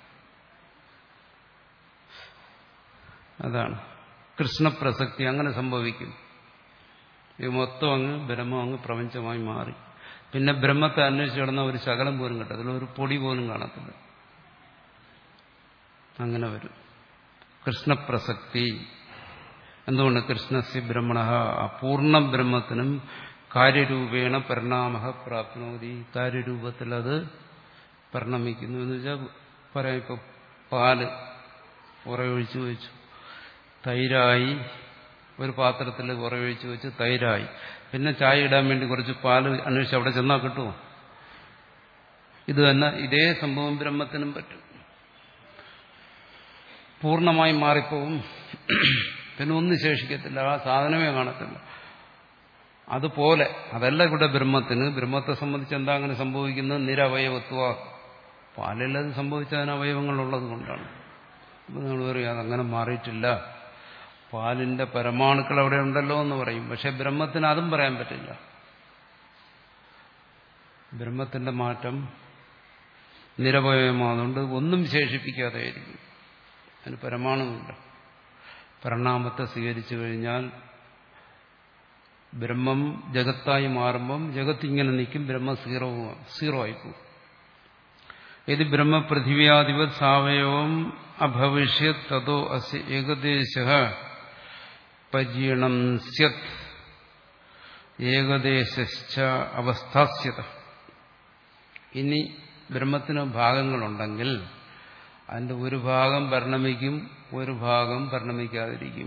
അതാണ് കൃഷ്ണപ്രസക്തി. അങ്ങനെ സംഭവിക്കും. ഇത് മൊത്തം അങ്ങ് ബ്രഹ്മം അങ്ങ് പ്രപഞ്ചമായി മാറി. പിന്നെ ബ്രഹ്മത്തെ അന്വേഷിച്ച് കിടന്ന ഒരു ശകലം പോലും കിട്ടത്തില്ല, ഒരു പൊടി പോലും കാണത്തില്ല. അങ്ങനെ വരും കൃഷ്ണപ്രസക്തി. എന്തുകൊണ്ട്? കൃഷ്ണസ്യ ബ്രഹ്മണ പൂർണ്ണ ബ്രഹ്മത്തിനും കാര്യരൂപേണ പരിണാമ പ്രാപ്നോതി. കാര്യരൂപത്തിൽ അത് പരിണമിക്കുന്നു എന്ന് വെച്ചാൽ പറയാം. ഇപ്പൊ പാല് ഉറയൊഴിച്ചു വെച്ചു, തൈരായി. ഒരു പാത്രത്തിൽ ഉറയൊഴിച്ചു വെച്ച് തൈരായി. പിന്നെ ചായ ഇടാൻ വേണ്ടി കുറച്ച് പാല് അന്വേഷിച്ച് അവിടെ ചെന്നാൽ കിട്ടുമോ? ഇത് തന്നെ ഇതേ സംഭവം ബ്രഹ്മത്തിനും പറ്റും. പൂർണ്ണമായി മാറിപ്പോവും. പിന്നെ ഒന്നും ശേഷിക്കത്തില്ല, ആ സാധനമേ കാണത്തില്ല. അതുപോലെ അതല്ല ഇവിടെ ബ്രഹ്മത്തിന്. ബ്രഹ്മത്തെ സംബന്ധിച്ച് എന്താ അങ്ങനെ സംഭവിക്കുന്നത്? നിരവയവത്വ. പാലിലത് സംഭവിച്ചതിന് അവയവങ്ങളുള്ളത് കൊണ്ടാണ്. അപ്പം നിങ്ങൾ പറയും അതങ്ങനെ മാറിയിട്ടില്ല, പാലിന്റെ പരമാണുക്കൾ അവിടെ ഉണ്ടല്ലോ എന്ന് പറയും. പക്ഷെ ബ്രഹ്മത്തിന് അതും പറയാൻ പറ്റില്ല. ബ്രഹ്മത്തിന്റെ മാറ്റം നിരവയവമാതുകൊണ്ട് ഒന്നും ശേഷിപ്പിക്കാതെയായിരിക്കും. അതിന് പരമാണുണ്ട്. പരിണാമത്തെ സ്വീകരിച്ചു കഴിഞ്ഞാൽ ബ്രഹ്മം ജഗത്തായി മാറുമ്പം ജഗത്ത് ഇങ്ങനെ നിൽക്കും, ബ്രഹ്മം സീറോ സീറോ ആയിപ്പോകും. യദി ബ്രഹ്മപൃഥിവ്യാധിപത് സാവയവം അഭവിഷ്യത് തതോ അസ്യ ഏകദേശഃ പര്യണം സ്യത് ഏകദേശശ്ച അവസ്ഥാസ്യത. ഇനി ബ്രഹ്മത്തിന് ഭാഗങ്ങളുണ്ടെങ്കിൽ അതിന്റെ ഒരു ഭാഗം പരിണമിക്കും, ഒരു ഭാഗം പരിണമിക്കാതിരിക്കും.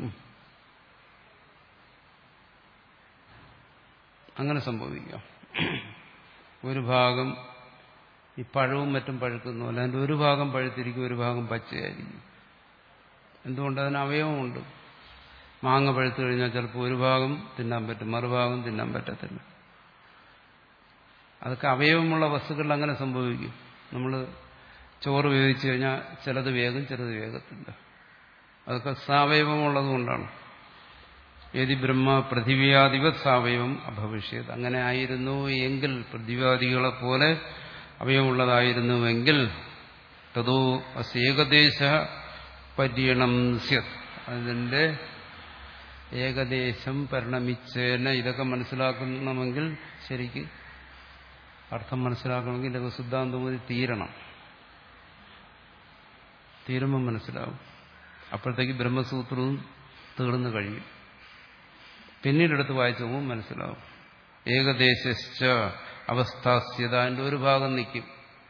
അങ്ങനെ സംഭവിക്കാം. ഒരു ഭാഗം ഈ പഴവും മറ്റും പഴുക്കുന്നു, അല്ല അതിന്റെ ഒരു ഭാഗം പഴുത്തിരിക്കും, ഒരു ഭാഗം പച്ചയായിരിക്കും. എന്തുകൊണ്ട്? അതിന് അവയവമുണ്ട്. മാങ്ങ പഴുത്തു കഴിഞ്ഞാൽ ചിലപ്പോൾ ഒരു ഭാഗം തിന്നാൻ പറ്റും, മറുഭാഗം തിന്നാൻ പറ്റത്തില്ല. അതൊക്കെ അവയവമുള്ള വസ്തുക്കളിൽ അങ്ങനെ സംഭവിക്കും. നമ്മൾ ചോറ് വേവിച്ചു കഴിഞ്ഞാൽ ചിലത് വേഗം, ചിലത് വേഗത്തില്ല. അതൊക്കെ സാവയവമുള്ളത് കൊണ്ടാണ്. ഏതി ബ്രഹ്മ പൃഥിവ്യാധിപത് സാവയവം അഭവിഷ്യത്. അങ്ങനെ ആയിരുന്നു എങ്കിൽ, പൃഥ്വിയാദികളെ പോലെ അവയവമുള്ളതായിരുന്നുവെങ്കിൽ തതോ ഏകദേശ പര്യണം സ്യത്. അതിന്റെ ഏകദേശം പരിണമിച്ചേനെ. ഇതൊക്കെ മനസ്സിലാക്കണമെങ്കിൽ, ശരിക്ക് അർത്ഥം മനസ്സിലാക്കണമെങ്കിൽ ഇതൊക്കെ സിദ്ധാന്തമതി തീരണം. തീരുമ്പം മനസ്സിലാവും. അപ്പോഴത്തേക്ക് ബ്രഹ്മസൂത്രവും തീർന്നു കഴിയും. പിന്നീടെടുത്ത് വായിച്ചു പോകുമ്പോൾ മനസ്സിലാവും. ഏകദേശശ്ച അവസ്ഥാസ്യത. അതിന്റെ ഒരു ഭാഗം നിൽക്കും.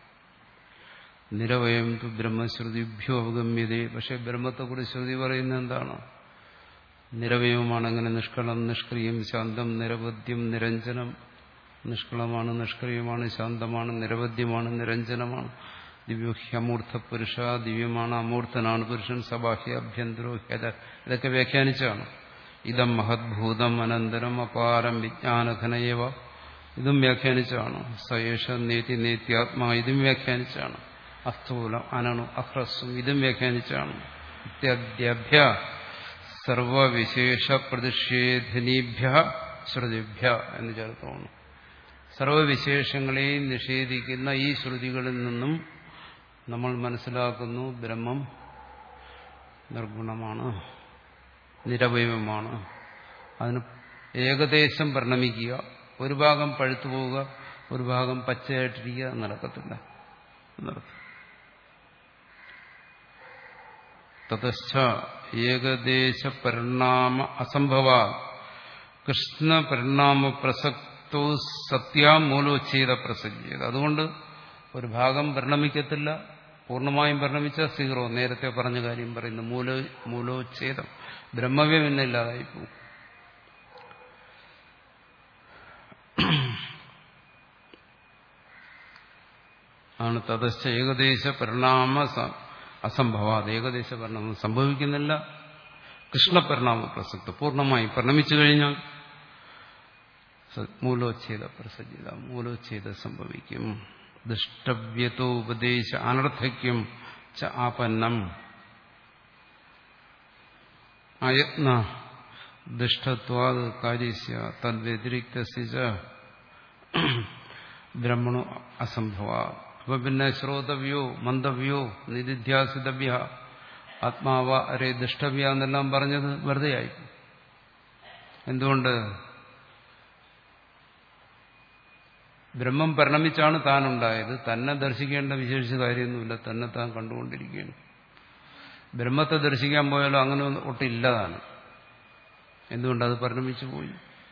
നിരവയം തു ബ്രഹ്മശ്രുതിഭ്യോ അവഗമ്യതേ. പക്ഷെ ബ്രഹ്മത്തെക്കുറിച്ച് ശ്രുതി പറയുന്നത് എന്താണ്? നിരവയവുമാണ്. അങ്ങനെ നിഷ്കളം, നിഷ്ക്രിയം, ശാന്തം, നിരവധ്യം, നിരഞ്ജനം. നിഷ്കളമാണ്, നിഷ്ക്രിയമാണ്, ശാന്തമാണ്, നിരവധ്യമാണ്, നിരഞ്ജനമാണ്. ദിവ്യോ ഹ്യമൂർത്ത പുരുഷ. ദിവ്യമാണ്, അമൂർത്തനാണ് പുരുഷൻ. സബാഹ്യ അഭ്യന്തരോ ഹ്യത. ഇതൊക്കെ വ്യാഖ്യാനിച്ചാണ്. ഇതം മഹദ്ഭൂതം അനന്തരം അപാരം വിജ്ഞാനഘനയവ. ഇതും വ്യാഖ്യാനിച്ചാണ്. സയേഷ നേതി നേത്യാത്മാ. ഇതും വ്യാഖ്യാനിച്ചാണ്. അസ്ഥൂലം അനണു അഹ്രസ്വം. ഇതും വ്യാഖ്യാനിച്ചാണ്. ഇത്യാദ്യഭ്യ സർവവിശേഷ പ്രതിഷേധിനീഭ്യ ശ്രുതിഭ്യ എന്ന് ചേർത്തോണം. സർവവിശേഷങ്ങളെയും നിഷേധിക്കുന്ന ഈ ശ്രുതികളിൽ നിന്നും നമ്മൾ മനസ്സിലാക്കുന്നു ബ്രഹ്മം നിർഗുണമാണ്, നിരവയവമാണ്. അതിന് ഏകദേശം പരിണമിക്കുക, ഒരു ഭാഗം പഴുത്തു പോവുക, ഒരു ഭാഗം പച്ചയായിട്ടിരിക്കുക നടക്കത്തില്ല എന്നർത്ഥം. തതശ്ച ഏകദേശ പരിണാമ അസംഭവ കൃഷ്ണ പരിണാമ പ്രസക്തോ സത്യാ മൂലോച്ഛേദ പ്രസജ്ജത. അതുകൊണ്ട് ഒരു ഭാഗം പരിണമിക്കത്തില്ല. പൂർണ്ണമായും പരിണമിച്ച സീറോ. നേരത്തെ പറഞ്ഞ കാര്യം പറയുന്നു. മൂല മൂലോച്ഛേദം. ബ്രഹ്മവ്യം എന്നില്ലാതായി പോകും. ആണ് തതശ്ച ഏകദേശ പരിണാമ അസംഭവ. ഏകദേശ പരിണാമം സംഭവിക്കുന്നില്ല. കൃഷ്ണപരിണാമ പ്രസക്ത. പൂർണ്ണമായി പരിണമിച്ചു കഴിഞ്ഞാൽ മൂലോച്ഛേദ പ്രസജ്ജിത. മൂലോച്ഛേദം സംഭവിക്കും. ദുഷ്ടവ്യതോ ഉപദേശ അനർത്ഥക്യം ച ആപന്നം. അയത്ന ദുഷ്ടത്വാത് കാര്യസ്യ തദ്വ്യതിരിക്തസ്യ ബ്രഹ്മണോ അസംഭവ. അപ്പൊ പിന്നെ ശ്രോതവ്യോ മന്ദവ്യോ നിധിധ്യാസിതവ്യ ആത്മാവ അരേ ദുഷ്ടവ്യ എന്നെല്ലാം പറഞ്ഞത് വെറുതെയായി. എന്തുകൊണ്ട്? ബ്രഹ്മം പരിണമിച്ചാണ് താനുണ്ടായത്. തന്നെ ദർശിക്കേണ്ട വിശേഷിച്ച കാര്യമൊന്നുമില്ല, തന്നെ താൻ കണ്ടുകൊണ്ടിരിക്കുകയാണ്. ബ്രഹ്മത്തെ ദർശിക്കാൻ പോയാലോ അങ്ങനെ ഒട്ടില്ല താൻ. എന്തുകൊണ്ടത് പരിണമിച്ചു പോയി.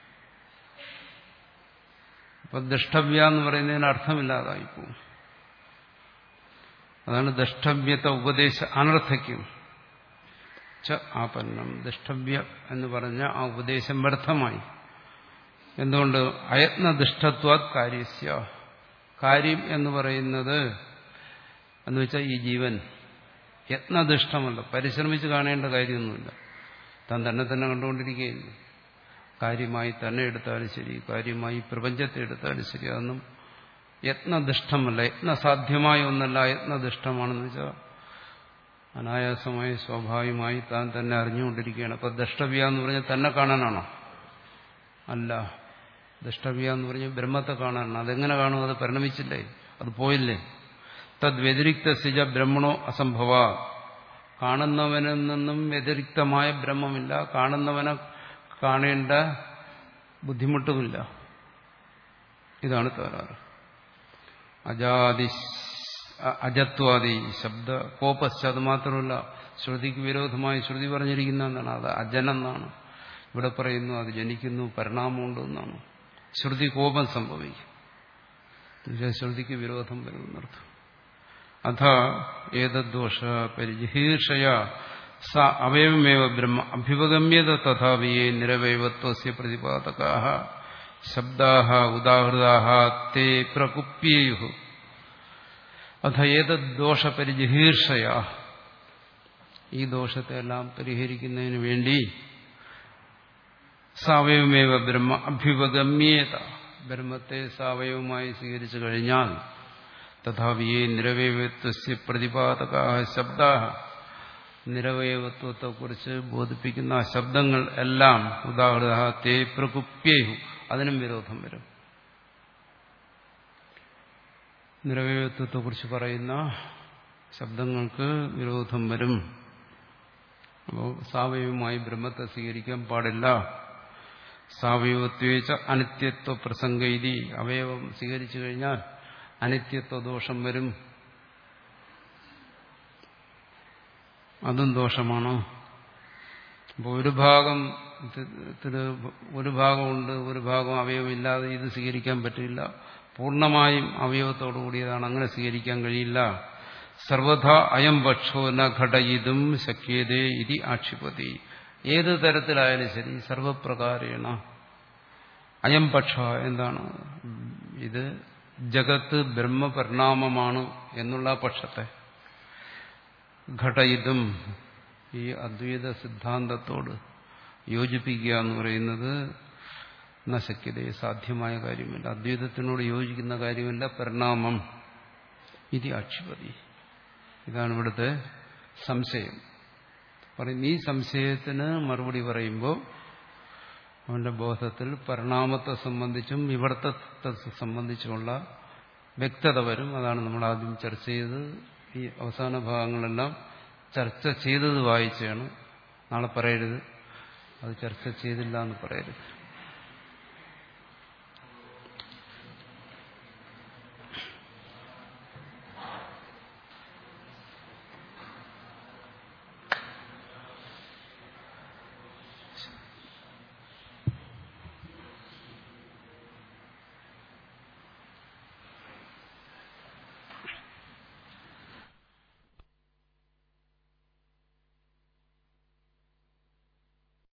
അപ്പൊ ദൃഷ്ടവ്യ എന്ന് പറയുന്നതിന് അർത്ഥമില്ലാതായിപ്പോവും. അതാണ് ദൃഷ്ടവ്യത്തെ ഉപദേശ അനർത്ഥയ്ക്കും ച ആപന്നം. ദൃഷ്ടവ്യ എന്ന് പറഞ്ഞ ആ ഉപദേശം വ്യർത്ഥമായി. എന്തുകൊണ്ട്? അയത്ന ദുഷ്ടത്വാത് കാര്യസ്യ. കാര്യം എന്ന് പറയുന്നത് എന്ന് വെച്ചാൽ ഈ ജീവൻ യത്നദുഷ്ടമല്ല, പരിശ്രമിച്ച് കാണേണ്ട കാര്യമൊന്നുമില്ല. താൻ തന്നെ തന്നെ കണ്ടുകൊണ്ടിരിക്കുകയില്ല. കാര്യമായി തന്നെ എടുത്താലും ശരി, കാര്യമായി പ്രപഞ്ചത്തെ എടുത്താലും ശരി, അതൊന്നും യത്നദുഷ്ടമല്ല, യത്നസാധ്യമായ ഒന്നല്ല. യത്നദുഷ്ടമാണെന്ന് വെച്ചാൽ അനായാസമായി സ്വാഭാവികമായി താൻ തന്നെ അറിഞ്ഞുകൊണ്ടിരിക്കുകയാണ്. അപ്പൊ ദൃഷ്ടവ്യ എന്ന് പറഞ്ഞാൽ തന്നെ കാണാനാണോ? അല്ല. ദൃഷ്ടവ്യ എന്ന് പറഞ്ഞാൽ ബ്രഹ്മത്തെ കാണാനാണ്. അതെങ്ങനെ കാണും? അത് പരിണമിച്ചില്ലേ, അത് പോയില്ലേ. തദ് വ്യതിരിക്ത സിജ ബ്രഹ്മണോ അസംഭവ. കാണുന്നവനിൽ നിന്നും വ്യതിരിക്തമായ ബ്രഹ്മമില്ല, കാണുന്നവനെ കാണേണ്ട ബുദ്ധിമുട്ടുമില്ല. ഇതാണ് തകരാറ്. അജാതി അജത്വാദി ശബ്ദ കോപശ്ച. അത് മാത്രമല്ല, ശ്രുതിക്ക് വിരോധമായി ശ്രുതി പറഞ്ഞിരിക്കുന്ന എന്നാണ്. അത് അജനെന്നാണ് ഇവിടെ പറയുന്നു. അത് ജനിക്കുന്നു, പരിണാമമുണ്ടെന്നാണ്. ശ്രുതി കോപം സംഭവിക്കും, ശ്രുതിക്ക് വിരോധം വരുമെന്നർത്ഥം. അഥ ഏതദ്ദോഷ പരിജിഹീർഷയ സ അവയവമേവ ബ്രഹ്മ അഭ്യുപഗമ്യത തഥാവിയേ നിരവയവത്വസ്യ പ്രതിപാദകാഃ ശബ്ദാഃ ഉദാഹൃതാഃ തേ പ്രകുപ്യേയുഃ. അഥ ഏതദ്ദോഷ പരിജിഹീർഷയ. ഈ ദോഷത്തെ എല്ലാം പരിഹരിക്കുന്നതിന് വേണ്ടി സാവയവമേവ ബ്രഹ്മ അഭ്യുപഗമ്യേത. ബ്രഹ്മത്തെ സാവയവമായി സ്വീകരിച്ചു കഴിഞ്ഞാൽ തഥാവിയേ നിരവയവത്വസ്യ പ്രതിപാദകാഃ ശബ്ദാഃ. നിരവയവത്വത്തെക്കുറിച്ച് ബോധിപ്പിക്കുന്ന ശബ്ദങ്ങൾ എല്ലാം ഉദാഹൃത തേ പ്രകുപ്യേഹു. അതിനും വിരോധം വരും. നിരവയവത്വത്തെക്കുറിച്ച് പറയുന്ന ശബ്ദങ്ങൾക്ക് വിരോധം വരും. അപ്പോൾ സാവയവമായി ബ്രഹ്മത്തെ സ്വീകരിക്കാൻ പാടില്ല. സാവയവത്വേച്ച അനിത്യത്വ പ്രസംഗൈതി. അവയവം സ്വീകരിച്ചു കഴിഞ്ഞാൽ അനിത്യത്വ ദോഷം വരും. അതും ദോഷമാണ്. അപ്പോൾ ഒരു ഭാഗം ഒരു ഭാഗമുണ്ട്, ഒരു ഭാഗം അവയവമില്ലാതെ ഇത് സ്വീകരിക്കാൻ പറ്റില്ല. പൂർണ്ണമായും അവയവത്തോടു കൂടിയതാണ്, അങ്ങനെ സ്വീകരിക്കാൻ കഴിയില്ല. സർവഥ അയം പക്ഷോ ന ഘടയിതും ശക്യതേ ഇതി ആക്ഷിപതി. ഏത് തരത്തിലായാലും ശരി, സർവപ്രകാരേണ അയം പക്ഷ എന്താണ്? ഇത് ജഗത്ത് ബ്രഹ്മപരിണാമമാണ് എന്നുള്ള പക്ഷത്തെ ഘടയിതും, ഈ അദ്വൈത സിദ്ധാന്തത്തോട് യോജിപ്പിക്കുക എന്ന് പറയുന്നത് നശക്യത, സാധ്യമായ കാര്യമല്ല. അദ്വൈതത്തിനോട് യോജിക്കുന്ന കാര്യമല്ല പരിണാമം. ഇത് ആക്ഷിപതി. ഇതാണ് ഇവിടുത്തെ സംശയം. പറയും ഈ സംശയത്തിന് മറുപടി പറയുമ്പോൾ അവന്റെ ബോധത്തിൽ പരിണാമത്തെ സംബന്ധിച്ചും വിവർത്തത്തെ സംബന്ധിച്ചുമുള്ള വ്യക്തത വരും. അതാണ് നമ്മൾ ആദ്യം ചർച്ച ചെയ്തത്. ഈ അവസാന ഭാഗങ്ങളെല്ലാം ചർച്ച ചെയ്തത് വായിച്ചാണ്. നാളെ പറയരുത് അത് ചർച്ച ചെയ്തില്ല എന്ന് പറയരുത്.